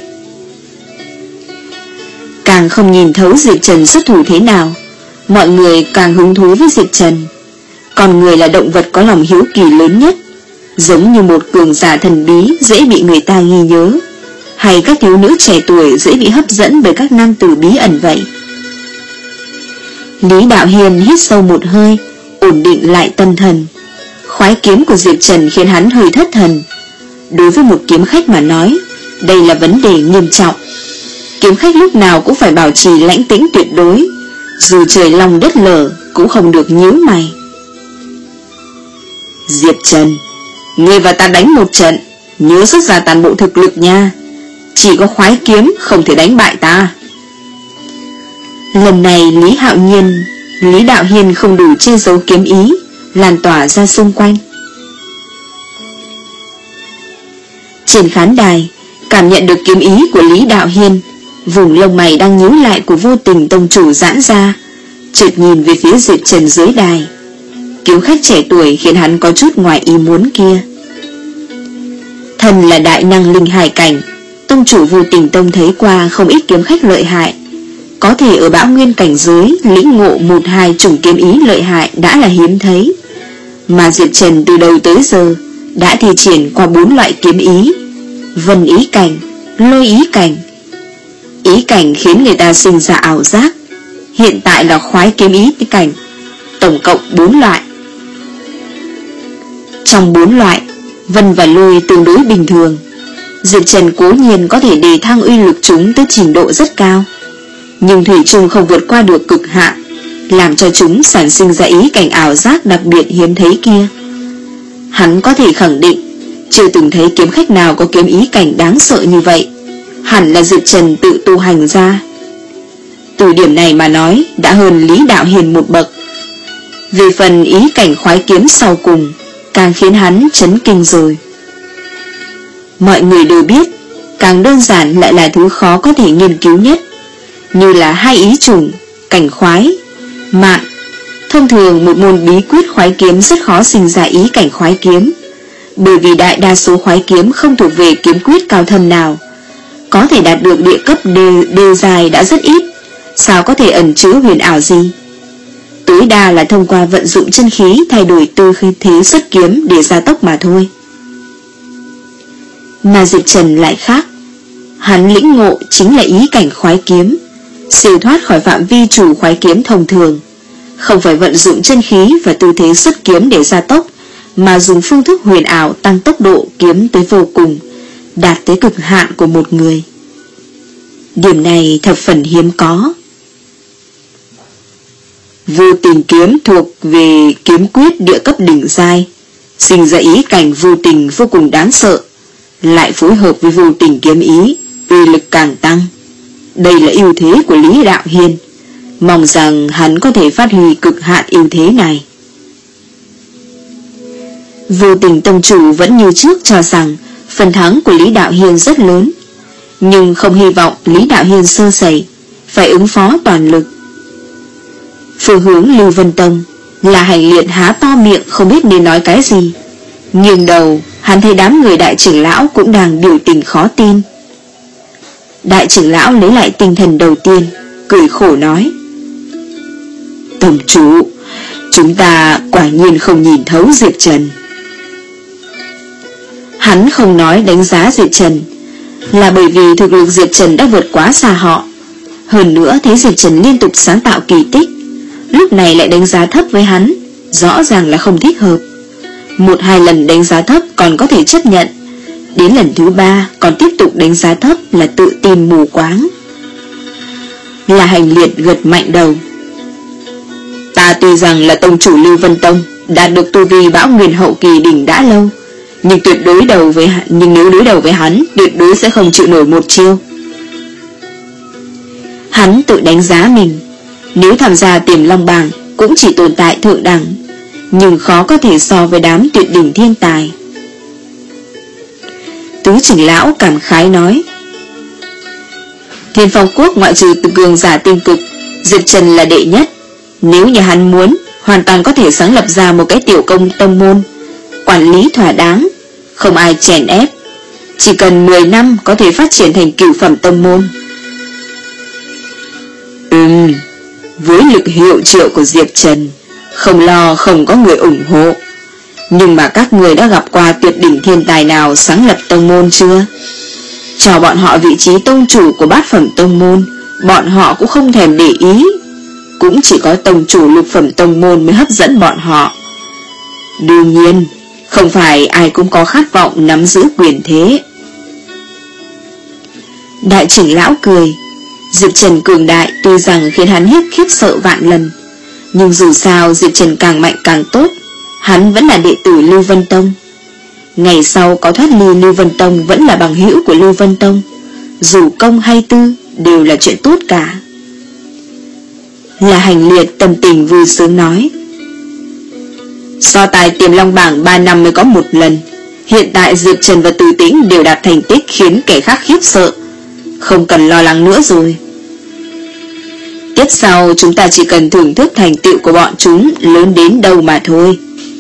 Càng không nhìn thấu Diệp Trần xuất thủ thế nào, mọi người càng hứng thú với Diệp Trần. Con người là động vật có lòng hiếu kỳ lớn nhất, giống như một cường giả thần bí dễ bị người ta ghi nhớ, hay các thiếu nữ trẻ tuổi dễ bị hấp dẫn bởi các nam tử bí ẩn vậy. Lý Đạo Hiên hít sâu một hơi, ổn định lại tâm thần. Khoái kiếm của Diệp Trần khiến hắn hơi thất thần. Đối với một kiếm khách mà nói, đây là vấn đề nghiêm trọng. Kiếm khách lúc nào cũng phải bảo trì lãnh tĩnh tuyệt đối, dù trời lòng đất lở cũng không được nhíu mày. Diệp Trần, ngươi và ta đánh một trận, nhớ xuất ra toàn bộ thực lực nha. Chỉ có khoái kiếm không thể đánh bại ta. Lần này Lý Hạo Nhiên, Lý Đạo Hiên không đủ che giấu kiếm ý, lan tỏa ra xung quanh. Trên khán đài, cảm nhận được kiếm ý của Lý Đạo Hiên, vùng lông mày đang nhíu lại của Vô Tình tông chủ giãn ra, chợt nhìn về phía Diệp Trần dưới đài. kiếm khách trẻ tuổi khiến hắn có chút ngoài ý muốn kia. Thần là đại năng linh hải cảnh, tông chủ Vô Tình Tông thấy qua không ít kiếm khách lợi hại, có thể ở bão nguyên cảnh giới lĩnh ngộ một hai chủng kiếm ý lợi hại đã là hiếm thấy. Mà Diệp Trần từ đầu tới giờ đã thi triển qua bốn loại kiếm ý: vân ý cảnh, lôi ý cảnh. Ý cảnh khiến người ta sinh ra ảo giác, hiện tại là khoái kiếm ý cảnh, tổng cộng bốn loại. Trong bốn loại, vân và lôi tương đối bình thường, Diệp Trần cố nhiên có thể đề thăng uy lực chúng tới trình độ rất cao, nhưng thủy chung không vượt qua được cực hạn, làm cho chúng sản sinh ra ý cảnh ảo giác đặc biệt hiếm thấy kia. Hắn có thể khẳng định chưa từng thấy kiếm khách nào có kiếm ý cảnh đáng sợ như vậy, hẳn là Diệp Trần tự tu hành ra. Từ điểm này mà nói đã hơn Lý Đạo Hiền một bậc. Về phần ý cảnh khoái kiếm sau cùng càng khiến hắn chấn kinh rồi. Mọi người đều biết càng đơn giản lại là thứ khó có thể nghiên cứu nhất, như là hai ý chủng, cảnh khoái, mạn. Thông thường một môn bí quyết khoái kiếm rất khó sinh ra ý cảnh khoái kiếm, bởi vì đại đa số khoái kiếm không thuộc về kiếm quyết cao thâm nào, có thể đạt được địa cấp đề, đề dài đã rất ít, sao có thể ẩn chứa huyền ảo gì. Tối đa là thông qua vận dụng chân khí thay đổi tư thế xuất kiếm để gia tốc mà thôi. Mà Diệp Trần lại khác, hắn lĩnh ngộ chính là ý cảnh khoái kiếm, siêu thoát khỏi phạm vi chủ khoái kiếm thông thường, không phải vận dụng chân khí và tư thế xuất kiếm để gia tốc, mà dùng phương thức huyền ảo tăng tốc độ kiếm tới vô cùng, đạt tới cực hạn của một người. Điểm này thập phần hiếm có. Vô tình kiếm thuộc về kiếm quyết địa cấp đỉnh giai, sinh ra ý cảnh vô tình vô cùng đáng sợ, lại phối hợp với vô tình kiếm ý, uy lực càng tăng. Đây là ưu thế của Lý Đạo Hiên, mong rằng hắn có thể phát huy cực hạn ưu thế này. Vô Tình tông chủ vẫn như trước cho rằng phần thắng của Lý Đạo Hiên rất lớn, nhưng không hy vọng Lý Đạo Hiên sơ sẩy, phải ứng phó toàn lực. Phương hướng Lưu Vân Tông là Hành Liệt há to miệng không biết nên nói cái gì, nghiêng đầu hắn thấy đám người đại trưởng lão cũng đang biểu tình khó tin. Đại trưởng lão lấy lại tinh thần đầu tiên, cười khổ nói: Tông chủ, chúng ta quả nhiên không nhìn thấu Diệp Trần. Hắn không nói đánh giá Diệp Trần là bởi vì thực lực Diệp Trần đã vượt quá xa họ, hơn nữa thấy Diệp Trần liên tục sáng tạo kỳ tích, lúc này lại đánh giá thấp với hắn, rõ ràng là không thích hợp. Một hai lần đánh giá thấp còn có thể chấp nhận, đến lần thứ ba còn tiếp tục đánh giá thấp là tự tin mù quáng. Là Hành Liệt gật mạnh đầu: Ta tuy rằng là tông chủ Lưu Vân Tông, đạt được tu vi bão nguyên hậu kỳ đỉnh đã lâu, nhưng tuyệt đối đầu với hắn, nhưng nếu đối đầu với hắn, tuyệt đối sẽ không chịu nổi một chiêu. Hắn tự đánh giá mình, nếu tham gia Tiềm Long bảng cũng chỉ tồn tại thượng đẳng, nhưng khó có thể so với đám tuyệt đỉnh thiên tài. Tứ trưởng lão cảm khái nói: Thiên Phong Quốc ngoại trừ từ cường giả tinh cực, Diệp Trần là đệ nhất. Nếu như hắn muốn, hoàn toàn có thể sáng lập ra một cái tiểu công tông môn, quản lý thỏa đáng, không ai chèn ép, chỉ cần mười năm có thể phát triển thành cửu phẩm tông môn. Ừm, với lực hiệu triệu của Diệp Trần, không lo không có người ủng hộ. Nhưng mà các người đã gặp qua tuyệt đỉnh thiên tài nào sáng lập tông môn chưa? Cho bọn họ vị trí tông chủ của bát phẩm tông môn, bọn họ cũng không thèm để ý. Cũng chỉ có tông chủ lục phẩm tông môn mới hấp dẫn bọn họ. Đương nhiên, không phải ai cũng có khát vọng nắm giữ quyền thế. Đại trưởng lão cười: Diệp Trần cường đại tuy rằng khiến hắn hiếp khiếp sợ vạn lần, nhưng dù sao Diệp Trần càng mạnh càng tốt, hắn vẫn là đệ tử Lưu Vân Tông. Ngày sau có thoát ly Lưu Vân Tông vẫn là bằng hữu của Lưu Vân Tông, dù công hay tư đều là chuyện tốt cả. Là Hành Liệt tâm tình vui sướng nói: So tài Tiềm Long bảng ba năm mới có một lần, hiện tại Diệp Trần và Từ Tĩnh đều đạt thành tích khiến kẻ khác khiếp sợ, không cần lo lắng nữa rồi. Tiếp sau chúng ta chỉ cần thưởng thức thành tựu của bọn chúng lớn đến đâu mà thôi.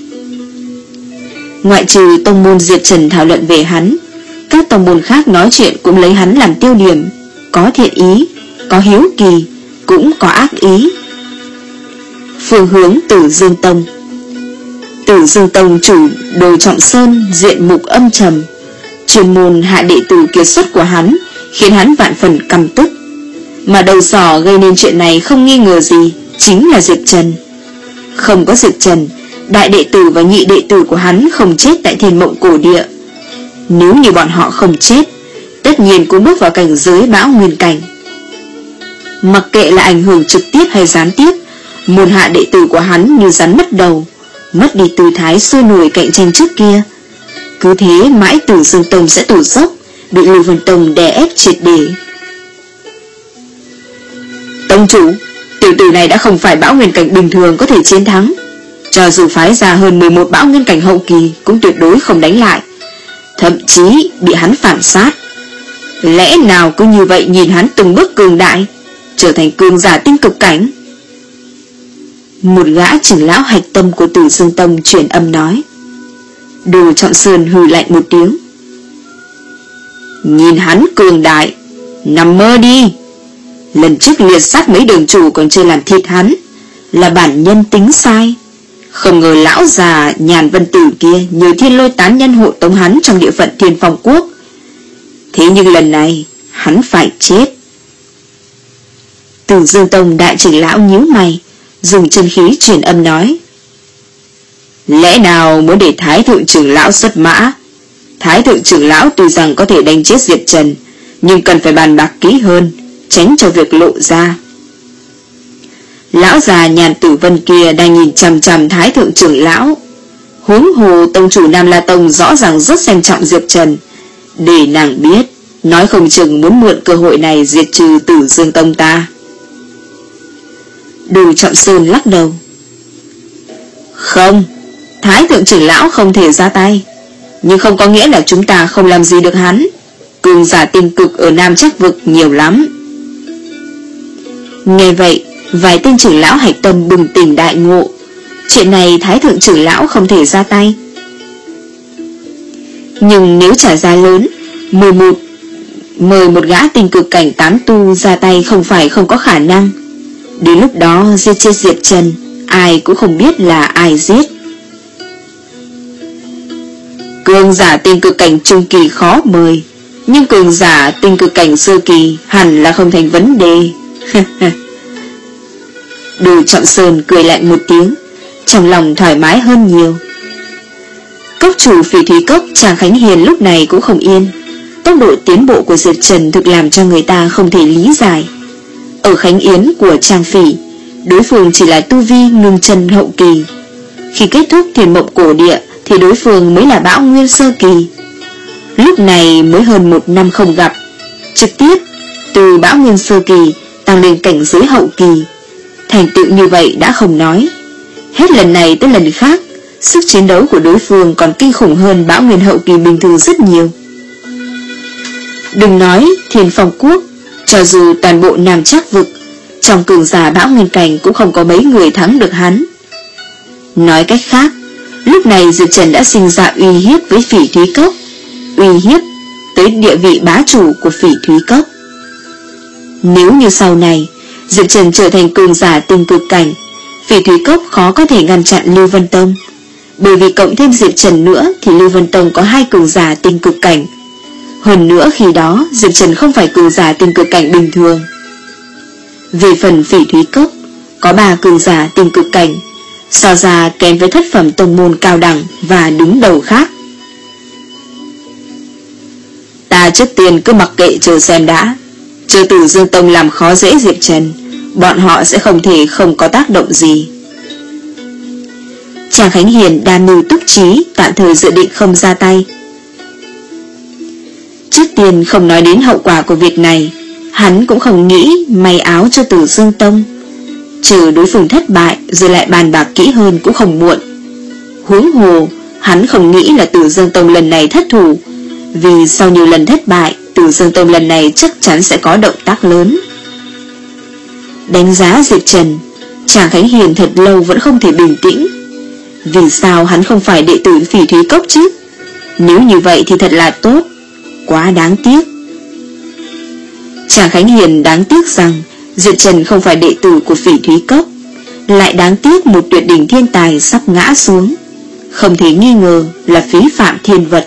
Ngoại trừ tông môn Diệp Trần thảo luận về hắn, các tông môn khác nói chuyện cũng lấy hắn làm tiêu điểm, có thiện ý, có hiếu kỳ, cũng có ác ý. Phương hướng Tử Dương Tông. Tử Dương Tông chủ Đồ Trọng Sơn diện mục âm trầm, chuyên môn hạ đệ tử kiệt xuất của hắn khiến hắn vạn phần căm tức. Mà đầu sỏ gây nên chuyện này không nghi ngờ gì chính là Diệp Trần. Không có Diệp Trần, đại đệ tử và nhị đệ tử của hắn không chết tại Thiên Mộng Cổ Địa. Nếu như bọn họ không chết, tất nhiên cũng bước vào cảnh giới bão nguyên cảnh. Mặc kệ là ảnh hưởng trực tiếp hay gián tiếp, môn hạ đệ tử của hắn như rắn mất đầu, mất đi tư thái sôi nổi cạnh tranh trước kia. Cứ thế mãi Tử Dương Tông sẽ tụt dốc, bị Lưu Vân Tông đè ép triệt để. Tông chủ, tiểu tử này đã không phải bão nguyên cảnh bình thường có thể chiến thắng. Cho dù phái ra hơn mười một bão nguyên cảnh hậu kỳ cũng tuyệt đối không đánh lại, thậm chí bị hắn phản sát. Lẽ nào cứ như vậy nhìn hắn từng bước cường đại, trở thành cường giả tinh cực cảnh? Một gã trưởng lão hạch tâm của Tử Dương Tông truyền âm nói. Đồ Trọng Sơn hừ lạnh một tiếng. Nhìn hắn cường đại, nằm mơ đi. Lần trước liệt sát mấy đường chủ còn chưa làm thịt hắn, là bản nhân tính sai. Không ngờ lão già Nhàn Vân Tử kia nhờ Thiên Lôi tán nhân hộ tống hắn trong địa phận Thiên Phong Quốc. Thế nhưng lần này hắn phải chết. Tử Dương Tông đại trưởng lão nhíu mày, dùng chân khí truyền âm nói. Lẽ nào muốn để Thái thượng trưởng lão xuất mã? Thái thượng trưởng lão tuy rằng có thể đánh chết Diệp Trần, nhưng cần phải bàn bạc kỹ hơn, tránh cho việc lộ ra. Lão già Nhàn Tử Vân kia đang nhìn chằm chằm Thái thượng trưởng lão. Huống hồ tông chủ Nam La Tông rõ ràng rất xem trọng Diệp Trần, để nàng biết, nói không chừng muốn mượn cơ hội này diệt trừ Tử Dương Tông ta. Đồ Trọng Sơn lắc đầu. Không, Thái thượng trưởng lão không thể ra tay, nhưng không có nghĩa là chúng ta không làm gì được hắn. Cường giả tinh cực ở Nam Trắc Vực nhiều lắm. Nghe vậy, vài tên trưởng lão hạch tâm bừng tỉnh đại ngộ. Chuyện này Thái thượng trưởng lão không thể ra tay. Nhưng nếu trả giá lớn, mười một mời một gã tinh cực cảnh tán tu ra tay không phải không có khả năng. Đến lúc đó giết chết Diệp Trần, ai cũng không biết là ai giết. Cường giả tinh cực cảnh trung kỳ khó mời, nhưng cường giả tinh cực cảnh sơ kỳ hẳn là không thành vấn đề. Đồ Trọng Sơn cười lạnh một tiếng, trong lòng thoải mái hơn nhiều. Cốc chủ Phỉ Thúy Cốc Tràng Khánh Hiền lúc này cũng không yên. Tốc độ tiến bộ của Diệp Trần thực làm cho người ta không thể lý giải. Ở Khánh Yến của Tràng Phỉ, đối phương chỉ là tu vi ngưng chân hậu kỳ. Khi kết thúc Thiên Mộng Cổ Địa thì đối phương mới là bão nguyên sơ kỳ. Lúc này mới hơn một năm không gặp, trực tiếp từ bão nguyên sơ kỳ tăng lên cảnh giới hậu kỳ. Thành tựu như vậy đã không nói, hết lần này tới lần khác, sức chiến đấu của đối phương còn kinh khủng hơn bão nguyên hậu kỳ bình thường rất nhiều. Đừng nói Thiên Phong Quốc, cho dù toàn bộ Nam Trắc Vực, trong cường giả bão nguyên cảnh cũng không có mấy người thắng được hắn. Nói cách khác, lúc này Diệp Trần đã sinh ra uy hiếp với Phỉ Thúy Cốc, uy hiếp tới địa vị bá chủ của Phỉ Thúy Cốc. Nếu như sau này Diệp Trần trở thành cường giả tinh cực cảnh, Phỉ Thúy Cốc khó có thể ngăn chặn Lưu Vân Tông. Bởi vì cộng thêm Diệp Trần nữa thì Lưu Vân Tông có hai cường giả tinh cực cảnh. Hơn nữa khi đó Diệp Trần không phải cường giả tinh cực cảnh bình thường. Về phần Phỉ Thúy Cốc có ba cường giả tinh cực cảnh, so ra kém với thất phẩm tông môn cao đẳng và đứng đầu khác. Ta trước tiên cứ mặc kệ chờ xem đã. Chờ Tử Dương Tông làm khó dễ Diệp Trần, bọn họ sẽ không thể không có tác động gì. Tràng Khánh Hiền đa mưu túc trí, tạm thời dự định không ra tay. Trước tiên không nói đến hậu quả của việc này, hắn cũng không nghĩ may áo cho Tử Dương Tông. Chờ đối phương thất bại rồi lại bàn bạc kỹ hơn cũng không muộn. Huống hồ hắn không nghĩ là Tử Dương Tông lần này thất thủ, vì sau nhiều lần thất bại, Tử Dương Tông lần này chắc chắn sẽ có động tác lớn. Đánh giá Diệp Trần, Tràng Khánh Hiền thật lâu vẫn không thể bình tĩnh. Vì sao hắn không phải đệ tử Phỉ Thúy Cốc chứ? Nếu như vậy thì thật là tốt. Quá đáng tiếc. Tràng Khánh Hiền đáng tiếc rằng Diệp Trần không phải đệ tử của Phỉ Thúy Cốc, lại đáng tiếc một tuyệt đỉnh thiên tài sắp ngã xuống. Không thể nghi ngờ là phí phạm thiên vật.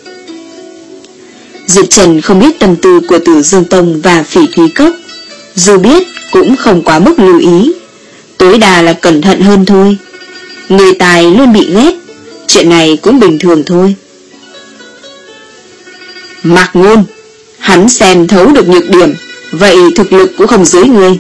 Diệp Trần không biết tâm tư của Tử Dương Tông và Phỉ Thúy Cốc, dù biết cũng không quá mức lưu ý, tối đa là cẩn thận hơn thôi. Người tài luôn bị ghét, chuyện này cũng bình thường thôi. Mạc Ngôn, hắn xem thấu được nhược điểm, vậy thực lực cũng không dưới ngươi.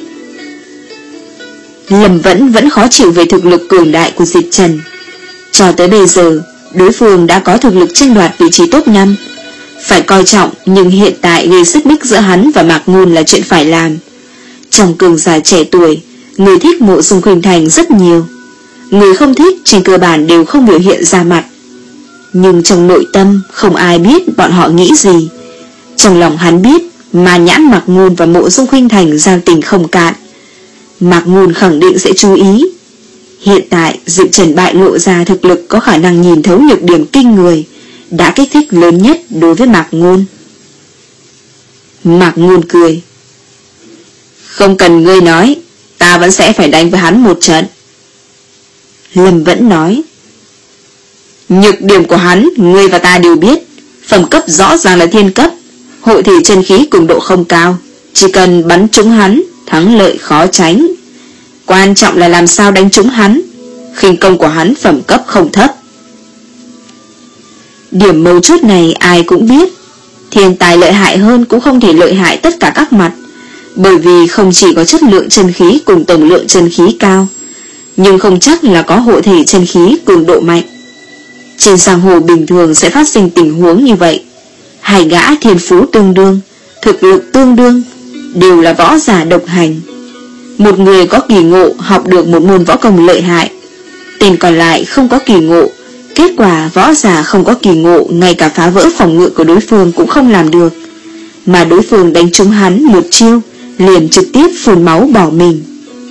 Lâm Vẫn vẫn khó chịu về thực lực cường đại của Diệp Trần. Cho tới bây giờ, đối phương đã có thực lực tranh đoạt vị trí top năm. Phải coi trọng, nhưng hiện tại gây xích mích giữa hắn và Mạc Ngôn là chuyện phải làm. Trong cường giả trẻ tuổi, người thích Mộ Dung Khuynh Thành rất nhiều, người không thích trên cơ bản đều không biểu hiện ra mặt. Nhưng trong nội tâm không ai biết bọn họ nghĩ gì. Trong lòng hắn biết mà nhãn Mạc Ngôn và Mộ Dung Khuynh Thành giao tình không cạn. Mạc Ngôn khẳng định sẽ chú ý. Hiện tại Diệp Trần bại lộ ra thực lực có khả năng nhìn thấu nhược điểm kinh người, đã kích thích lớn nhất đối với Mạc Ngôn. Mạc Ngôn cười. Không cần ngươi nói, ta vẫn sẽ phải đánh với hắn một trận. Lâm Vẫn nói. Nhược điểm của hắn ngươi và ta đều biết. Phẩm cấp rõ ràng là thiên cấp, hộ thể chân khí cường độ không cao, chỉ cần bắn trúng hắn, thắng lợi khó tránh. Quan trọng là làm sao đánh trúng hắn. Khinh công của hắn phẩm cấp không thấp. Điểm mấu chốt này ai cũng biết. Thiên tài lợi hại hơn cũng không thể lợi hại tất cả các mặt, bởi vì không chỉ có chất lượng chân khí cùng tổng lượng chân khí cao, nhưng không chắc là có hộ thể chân khí cường độ mạnh. Trên giang hồ bình thường sẽ phát sinh tình huống như vậy. Hai gã thiên phú tương đương, thực lực tương đương, đều là võ giả độc hành. Một người có kỳ ngộ học được một môn võ công lợi hại, tên còn lại không có kỳ ngộ. Kết quả võ giả không có kỳ ngộ ngay cả phá vỡ phòng ngự của đối phương cũng không làm được, mà đối phương đánh trúng hắn một chiêu liền trực tiếp phun máu bỏ mình.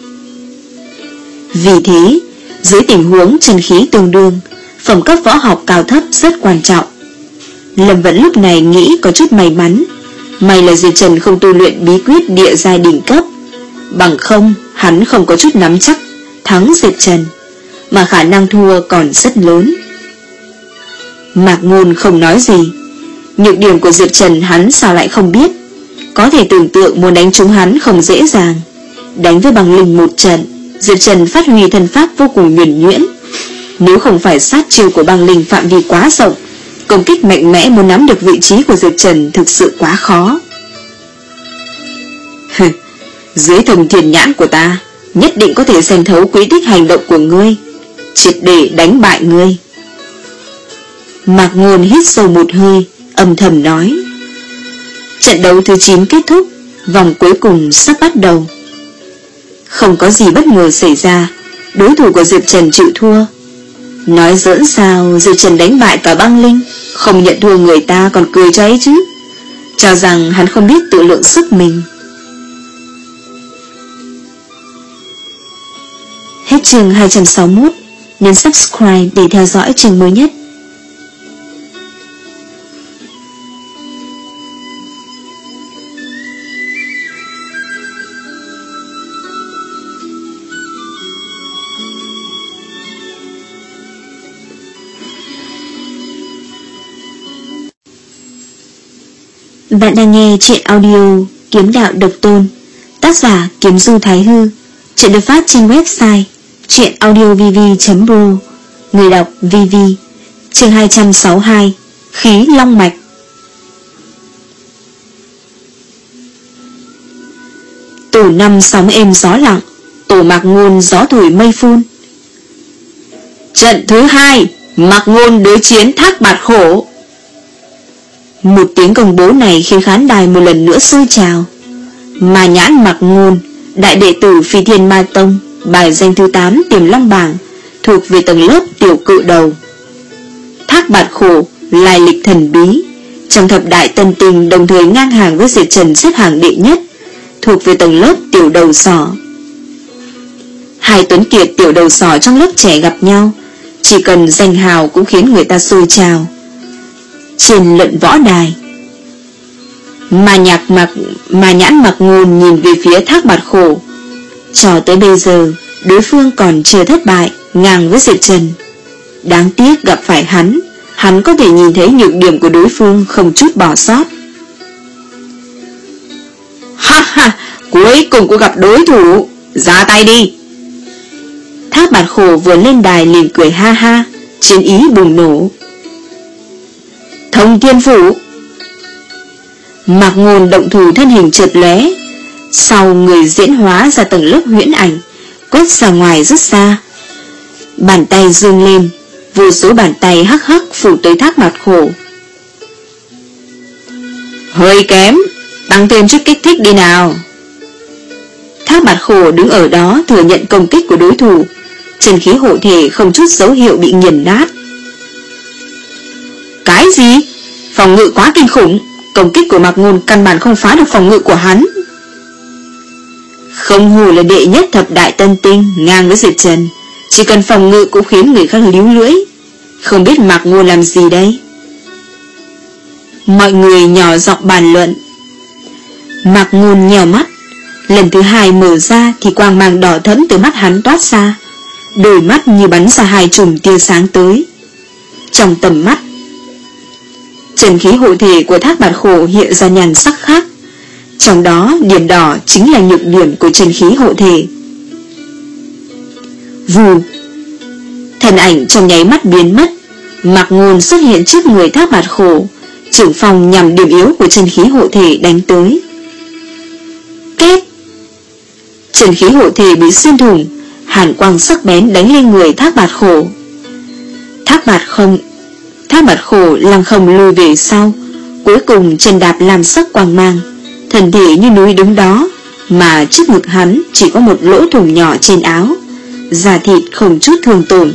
Vì thế, dưới tình huống chân khí tương đương, phẩm cấp võ học cao thấp rất quan trọng. Lâm Vẫn lúc này nghĩ có chút may mắn. May là Diệp Trần không tu luyện bí quyết địa giai đỉnh cấp, bằng không hắn không có chút nắm chắc thắng Diệp Trần, mà khả năng thua còn rất lớn. Mạc Ngôn không nói gì. Nhược điểm của Diệp Trần hắn sao lại không biết. Có thể tưởng tượng muốn đánh trúng hắn không dễ dàng. Đánh với băng linh một trận, Diệp Trần phát huy thần pháp vô cùng nhuần nhuyễn. Nếu không phải sát chiêu của băng linh phạm vi quá rộng, công kích mạnh mẽ muốn nắm được vị trí của Diệp Trần thực sự quá khó. Dưới thông thiên nhãn của ta, nhất định có thể xem thấu quy tích hành động của ngươi, triệt để đánh bại ngươi. Mạc Ngôn hít sâu một hơi, âm thầm nói. Trận đấu thứ chín kết thúc, vòng cuối cùng sắp bắt đầu. Không có gì bất ngờ xảy ra, đối thủ của Diệp Trần chịu thua. Nói giỡn sao, Diệp Trần đánh bại cả băng linh, không nhận thua người ta còn cười cho ấy chứ, cho rằng hắn không biết tự lượng sức mình. Hết chương hai trăm sáu mươi mốt, nhấn subscribe để theo dõi chương mới nhất. Bạn đang nghe truyện audio Kiếm Đạo Độc Tôn, tác giả Kiếm Du Thái Hư. Truyện được phát trên website truyện audio v v chấm pro. Người đọc vê vê. Chương hai trăm sáu mươi hai, Khí Long Mạch. Tổ năm sóng êm gió lặng, tổ Mạc Ngôn gió thổi mây phun. Trận thứ hai, Mạc Ngôn đối chiến Thác Bạt Khổ. Một tiếng công bố này khiến khán đài một lần nữa sôi trào. Mà nhãn Mạc Ngôn, đại đệ tử Phi Thiên Ma Tông, bài danh thứ tám Tiềm Long Bảng, thuộc về tầng lớp tiểu cự đầu. Thác Bạt Khổ, lai lịch thần bí, trong thập đại tân tình đồng thời ngang hàng với Diệp Trần xếp hàng đệ nhất, thuộc về tầng lớp tiểu đầu sỏ. Hai tuấn kiệt tiểu đầu sỏ trong lớp trẻ gặp nhau, chỉ cần danh hào cũng khiến người ta sôi trào. Trên luận võ đài, Mà nhạc mặc Mà nhãn mặc ngôn nhìn về phía Thác Bạt Khổ. Cho tới bây giờ đối phương còn chưa thất bại ngang với Diệp Trần. Đáng tiếc gặp phải hắn, hắn có thể nhìn thấy nhược điểm của đối phương không chút bỏ sót. Ha ha, cuối cùng cũng gặp đối thủ, ra tay đi. Thác Bạt Khổ vừa lên đài liền cười ha ha, chiến ý bùng nổ. Thông Thiên Phủ. Mạc Ngôn động thủ thân hình chợt lóe, sau người diễn hóa ra tầng lớp huyễn ảnh, quét ra ngoài rất xa. Bàn tay dương lên, vô số bàn tay hắc hắc phủ tới Thác Bạt Khổ. Hơi kém, tăng thêm chút kích thích đi nào. Thác Bạt Khổ đứng ở đó thừa nhận công kích của đối thủ, chân khí hộ thể không chút dấu hiệu bị nghiền nát. Cái gì? Phòng ngự quá kinh khủng, công kích của Mạc Ngôn căn bản không phá được phòng ngự của hắn. Không hổ là đệ nhất thập đại tân tinh, ngang với Diệp Trần, chỉ cần phòng ngự cũng khiến người khác líu lưỡi. Không biết Mạc Ngôn làm gì đây? Mọi người nhỏ giọng bàn luận. Mạc Ngôn nhèo mắt, lần thứ hai mở ra thì quang mang đỏ thẫm từ mắt hắn toát ra, đôi mắt như bắn ra hai chùm tia sáng tới. Trong tầm mắt, chân khí hộ thể của Thác Bạt Khổ hiện ra nhàn sắc khác, trong đó điểm đỏ chính là nhược điểm của chân khí hộ thể. Vù, thân ảnh trong nháy mắt biến mất, Mạc Ngôn xuất hiện trước người Thác Bạt Khổ, trưởng phòng nhằm điểm yếu của chân khí hộ thể đánh tới. Kết, chân khí hộ thể bị xuyên thủng, hàn quang sắc bén đánh lên người Thác Bạt Khổ. Thác Bạt không Thác Bạt Khổ lăng không lùi về sau, cuối cùng chân đạp làm sắc quang mang, thân thể như núi đứng đó, mà trước ngực hắn chỉ có một lỗ thủng nhỏ trên áo, da thịt không chút thương tổn.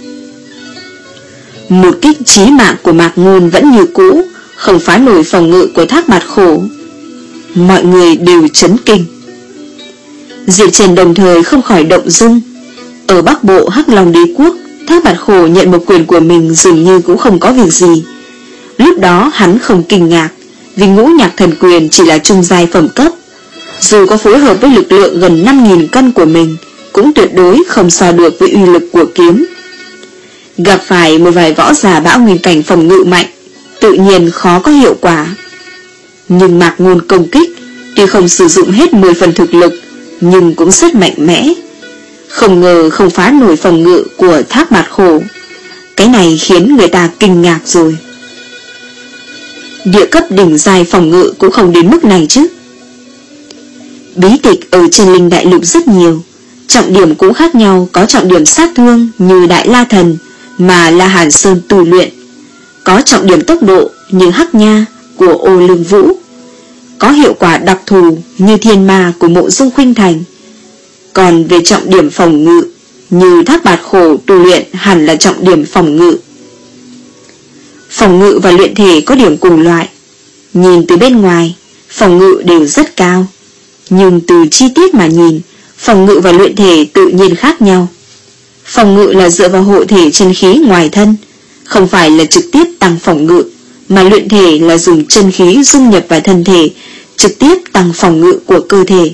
Một kích chí mạng của Mạc Ngôn vẫn như cũ, không phá nổi phòng ngự của Thác Bạt Khổ. Mọi người đều chấn kinh. Diệp Trần đồng thời không khỏi động dung. Ở Bắc Bộ Hắc Long Đế Quốc, Thác Bạt Khổ nhận một quyền của mình dường như cũng không có việc gì. Lúc đó hắn không kinh ngạc, vì ngũ nhạc thần quyền chỉ là trung giai phẩm cấp, dù có phối hợp với lực lượng gần năm nghìn cân của mình, cũng tuyệt đối không so được với uy lực của kiếm. Gặp phải một vài võ giả bão nguyên cảnh phòng ngự mạnh, tự nhiên khó có hiệu quả. Nhưng Mạc Ngôn công kích, tuy không sử dụng hết mười phần thực lực, nhưng cũng rất mạnh mẽ. Không ngờ không phá nổi phòng ngự của Thác Bạt Khổ. Cái này khiến người ta kinh ngạc rồi. Địa cấp đỉnh giai phòng ngự cũng không đến mức này chứ. Bí tịch ở trên Linh Đại Lục rất nhiều, trọng điểm cũng khác nhau. Có trọng điểm sát thương như Đại La Thần mà La Hàn Sơn tu luyện, có trọng điểm tốc độ như Hắc Nha của Ô Lương Vũ, có hiệu quả đặc thù như Thiên Ma của Mộ Dung Khuynh Thành. Còn về trọng điểm phòng ngự, như Thác Bạt Khổ tu luyện hẳn là trọng điểm phòng ngự. Phòng ngự và luyện thể có điểm cùng loại, nhìn từ bên ngoài phòng ngự đều rất cao, nhưng từ chi tiết mà nhìn, phòng ngự và luyện thể tự nhiên khác nhau. Phòng ngự là dựa vào hộ thể chân khí ngoài thân, không phải là trực tiếp tăng phòng ngự, mà luyện thể là dùng chân khí dung nhập vào thân thể, trực tiếp tăng phòng ngự của cơ thể.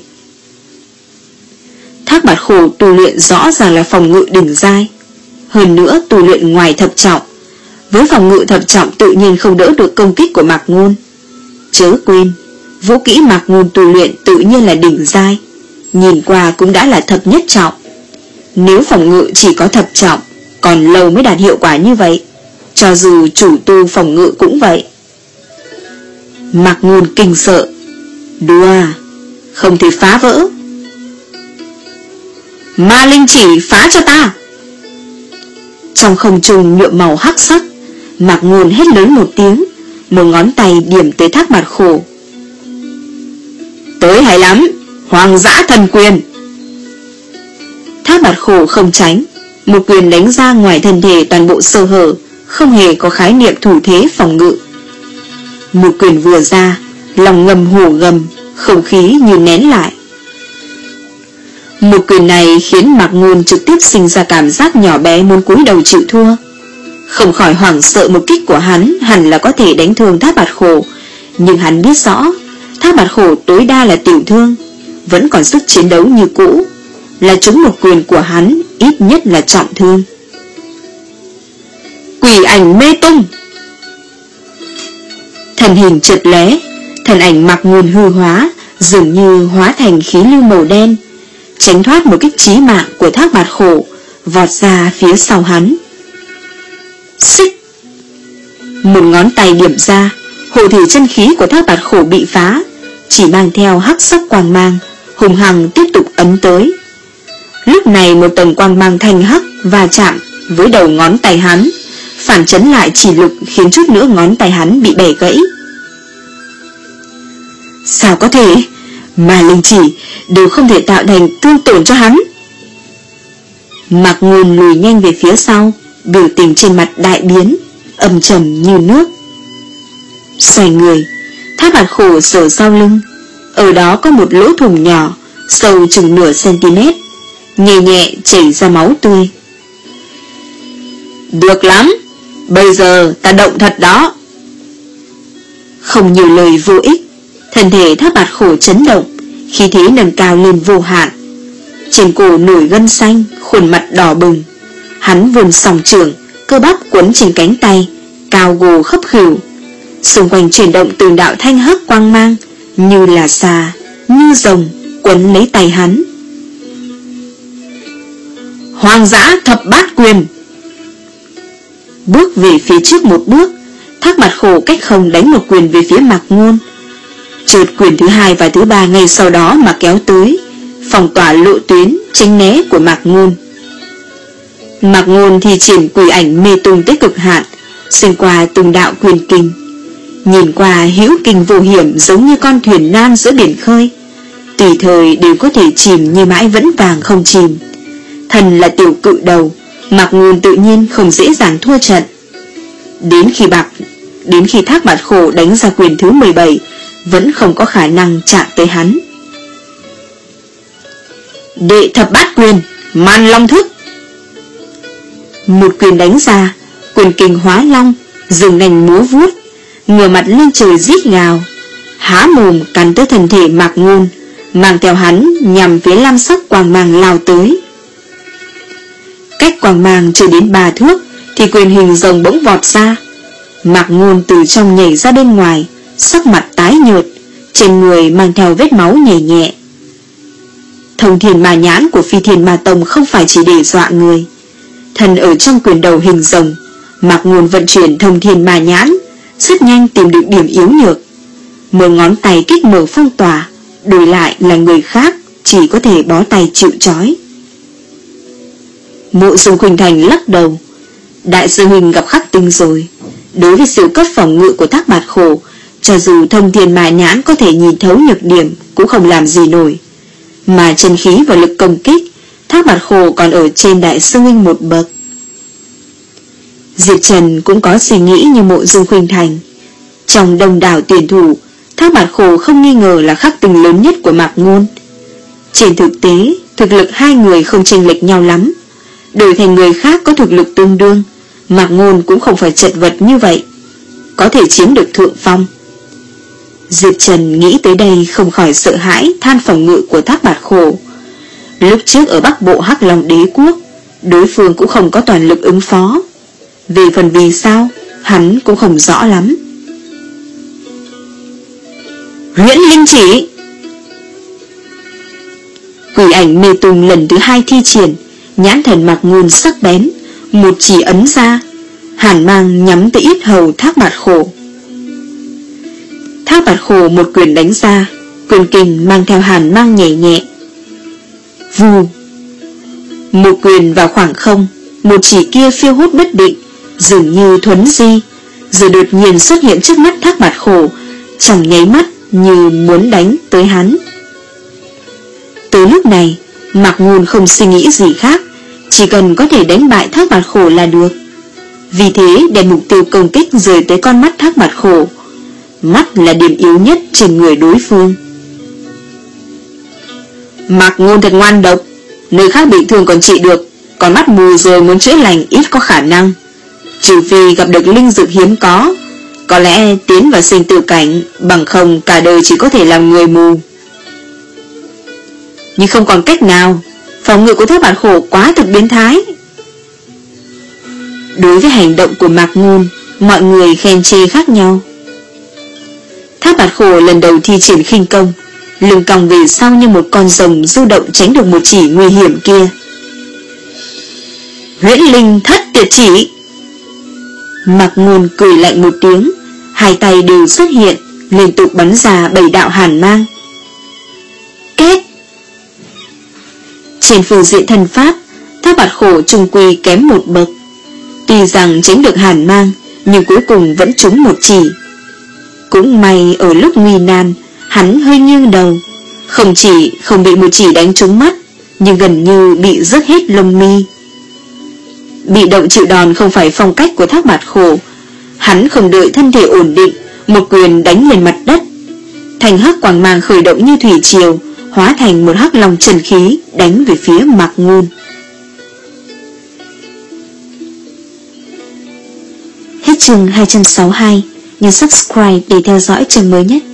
Thác Bạt Khổ tu luyện rõ ràng là phòng ngự đỉnh giai, hơn nữa tu luyện ngoài thập trọng, với phòng ngự thập trọng tự nhiên không đỡ được công kích của Mạc Ngôn. Chớ quên, vũ kỹ Mạc Ngôn tu luyện tự nhiên là đỉnh giai, nhìn qua cũng đã là thập nhất trọng. Nếu phòng ngự chỉ có thập trọng, còn lâu mới đạt hiệu quả như vậy, cho dù chủ tu phòng ngự cũng vậy. Mạc Ngôn kinh sợ. Đùa à, không thể phá vỡ. Ma linh chỉ phá cho ta. Trong không trung nhuộm màu hắc sắc, Mạc Ngôn hét lớn một tiếng, một ngón tay điểm tới Thác Bạt Khổ. Tới hay lắm, Hoàng Dã Thần Quyền. Thác Bạt Khổ không tránh, một quyền đánh ra ngoài thân thể toàn bộ sơ hở, không hề có khái niệm thủ thế phòng ngự. Một quyền vừa ra, lòng ngầm hổ gầm, không khí như nén lại. Một quyền này khiến Mạc Ngôn trực tiếp sinh ra cảm giác nhỏ bé muốn cúi đầu chịu thua. Không khỏi hoảng sợ một kích của hắn hẳn là có thể đánh thương Thác Bạt Khổ, nhưng hắn biết rõ Thác Bạt Khổ tối đa là tiểu thương, vẫn còn sức chiến đấu như cũ, là trúng một quyền của hắn ít nhất là trọng thương. Quỷ ảnh mê tung. Thân hình chợt lóe, thân ảnh Mạc Ngôn hư hóa, dường như hóa thành khí lưu màu đen, tránh thoát một kích chí mạng của Thác Bạt Khổ, vọt ra phía sau hắn. Xích. Một ngón tay điểm ra, hộ thể chân khí của Thác Bạt Khổ bị phá, chỉ mang theo hắc sắc quang mang, hùng hằng tiếp tục ấn tới. Lúc này một tầng quang mang thanh hắc va chạm với đầu ngón tay hắn, phản chấn lại chỉ lực khiến chút nữa ngón tay hắn bị bẻ gãy. Sao có thể? Mà linh chỉ đều không thể tạo thành thương tổn cho hắn. Mạc Ngôn lùi nhanh về phía sau, biểu tình trên mặt đại biến, âm trầm như nước. Xoay người, Thác Bạt Khổ sờ sau lưng, ở đó có một lỗ thủng nhỏ, sâu chừng nửa cm, nhẹ nhẹ chảy ra máu tươi. Được lắm, bây giờ ta động thật đó. Không nhiều lời vô ích, thân thể Thác Bạt Khổ chấn động, khí thế nâng cao lên vô hạn. Trên cổ nổi gân xanh, khuôn mặt đỏ bừng. Hắn vươn sòng trưởng, cơ bắp quấn trên cánh tay, cao gồ khấp khỉu. Xung quanh chuyển động từng đạo thanh hắc quang mang, như là xà, như rồng, quấn lấy tay hắn. Hoang dã thập bát quyền. Bước về phía trước một bước, Thác Bạt Khổ cách không đánh một quyền về phía Mạc Ngôn. Chợt quyền thứ hai và thứ ba ngay sau đó mà kéo tới, phòng tỏa lộ tuyến tránh né của Mạc Ngôn. Mạc Ngôn thì triển quỷ ảnh mê tung tới cực hạn, xuyên qua từng đạo quyền kinh. Nhìn qua hữu kinh vô hiểm, giống như con thuyền nan giữa biển khơi, tùy thời đều có thể chìm như mãi vẫn vàng không chìm. Thần là tiểu cự đầu, Mạc Ngôn tự nhiên không dễ dàng thua trận. Đến khi bạc Đến khi Thác Bạt Khổ đánh ra quyền thứ mười bảy, vẫn không có khả năng chạm tới hắn. Đệ thập bát quyền, Man Long thức. Một quyền đánh ra, quyền kình hóa long, dừng nành múa vuốt, ngửa mặt lên trời rít gào, há mồm cắn tới thân thể Mạc Ngôn, mang theo hắn nhằm phía lam sắc quang mang lao tới. Cách quang mang chưa đến ba thước thì quyền hình rồng bỗng vọt ra. Mạc Ngôn từ trong nhảy ra bên ngoài, sắc mặt tái nhợt, trên người mang theo vết máu nhẹ nhẹ. Thông Thiên Ma Nhãn của Phi Thiên Ma Tông không phải chỉ để dọa người. Thần ở trong quyền đầu hình rồng, Mạc Ngôn vận chuyển Thông Thiên Ma Nhãn, rất nhanh tìm được điểm yếu nhược. Mở ngón tay kích mở phong tỏa, đổi lại là người khác chỉ có thể bó tay chịu trói. Mộ Dung Khuynh Thành lắc đầu. Đại sư huynh gặp khắc tinh rồi. Đối với sự cấp phòng ngự của Thác Bạt Khổ, cho dù Thông Thiên Ma Nhãn có thể nhìn thấu nhược điểm cũng không làm gì nổi. Mà chân khí và lực công kích, Thác Bạt Khổ còn ở trên đại sư huynh một bậc. Diệp Trần cũng có suy nghĩ như Mộ Dung Khuynh Thành. Trong đông đảo tuyển thủ, Thác Bạt Khổ không nghi ngờ là khắc tinh lớn nhất của Mạc Ngôn. Trên thực tế, thực lực hai người không chênh lệch nhau lắm. Đổi thành người khác có thực lực tương đương, Mạc Ngôn cũng không phải chật vật như vậy, có thể chiếm được thượng phong. Diệp Trần nghĩ tới đây không khỏi sợ hãi, than phòng ngự của Thác Bạt Khổ. Lúc trước ở Bắc Bộ Hắc Long Đế Quốc, đối phương cũng không có toàn lực ứng phó. Về phần vì sao, hắn cũng không rõ lắm. Huyễn Linh Chỉ. Quỷ ảnh mê tung lần thứ hai thi triển, nhãn thần Mạc Ngôn sắc bén, một chỉ ấn ra, hàn mang nhắm tới yết hầu Thác Bạt Khổ. Thác Bạt Khổ một quyền đánh ra, quyền kình mang theo hàn mang nhẹ nhẹ. Vù. Một quyền vào khoảng không, một chỉ kia phiêu hốt bất định, dường như thuấn di, rồi đột nhiên xuất hiện trước mắt Thác Bạt Khổ, trong nháy mắt như muốn đánh tới hắn. Tới lúc này, Mạc Ngôn không suy nghĩ gì khác, chỉ cần có thể đánh bại Thác Bạt Khổ là được. Vì thế để mục tiêu công kích rời tới con mắt Thác Bạt Khổ. Mắt là điểm yếu nhất trên người đối phương. Mạc Ngôn thật ngoan độc, Nơi khác bị thương còn trị được, còn mắt mù rồi muốn chữa lành ít có khả năng. Trừ phi gặp được linh dược hiếm có, có lẽ tiến vào sinh tử cảnh, bằng không cả đời chỉ có thể làm người mù. Nhưng không còn cách nào, phòng ngự của Thác Bạt Khổ quá thực biến thái. Đối với hành động của Mạc Ngôn, mọi người khen chê khác nhau. Thác Bạt Khổ lần đầu thi triển khinh công, lưng còng về sau như một con rồng du động tránh được một chỉ nguy hiểm kia. Huyễn linh thất tuyệt chỉ. Mạc Ngôn cười lạnh một tiếng, hai tay đều xuất hiện, liên tục bắn ra bảy đạo hàn mang. Kết. Trên phương diện thần pháp, Thác Bạt Khổ trung quy kém một bậc. Tuy rằng tránh được hàn mang, nhưng cuối cùng vẫn trúng một chỉ. Cũng may ở lúc nguy nan, hắn hơi nghiêng đầu, không chỉ không bị một chỉ đánh trúng mắt, nhưng gần như bị rớt hết lông mi. Bị động chịu đòn không phải phong cách của Thác Bạt Khổ. Hắn không đợi thân thể ổn định, một quyền đánh lên mặt đất. Thành hắc quang mang khởi động như thủy triều, hóa thành một hắc long trần khí đánh về phía Mạc Ngôn. Hết chương hai trăm sáu mươi hai. Nhấn subscribe để theo dõi chương mới nhất.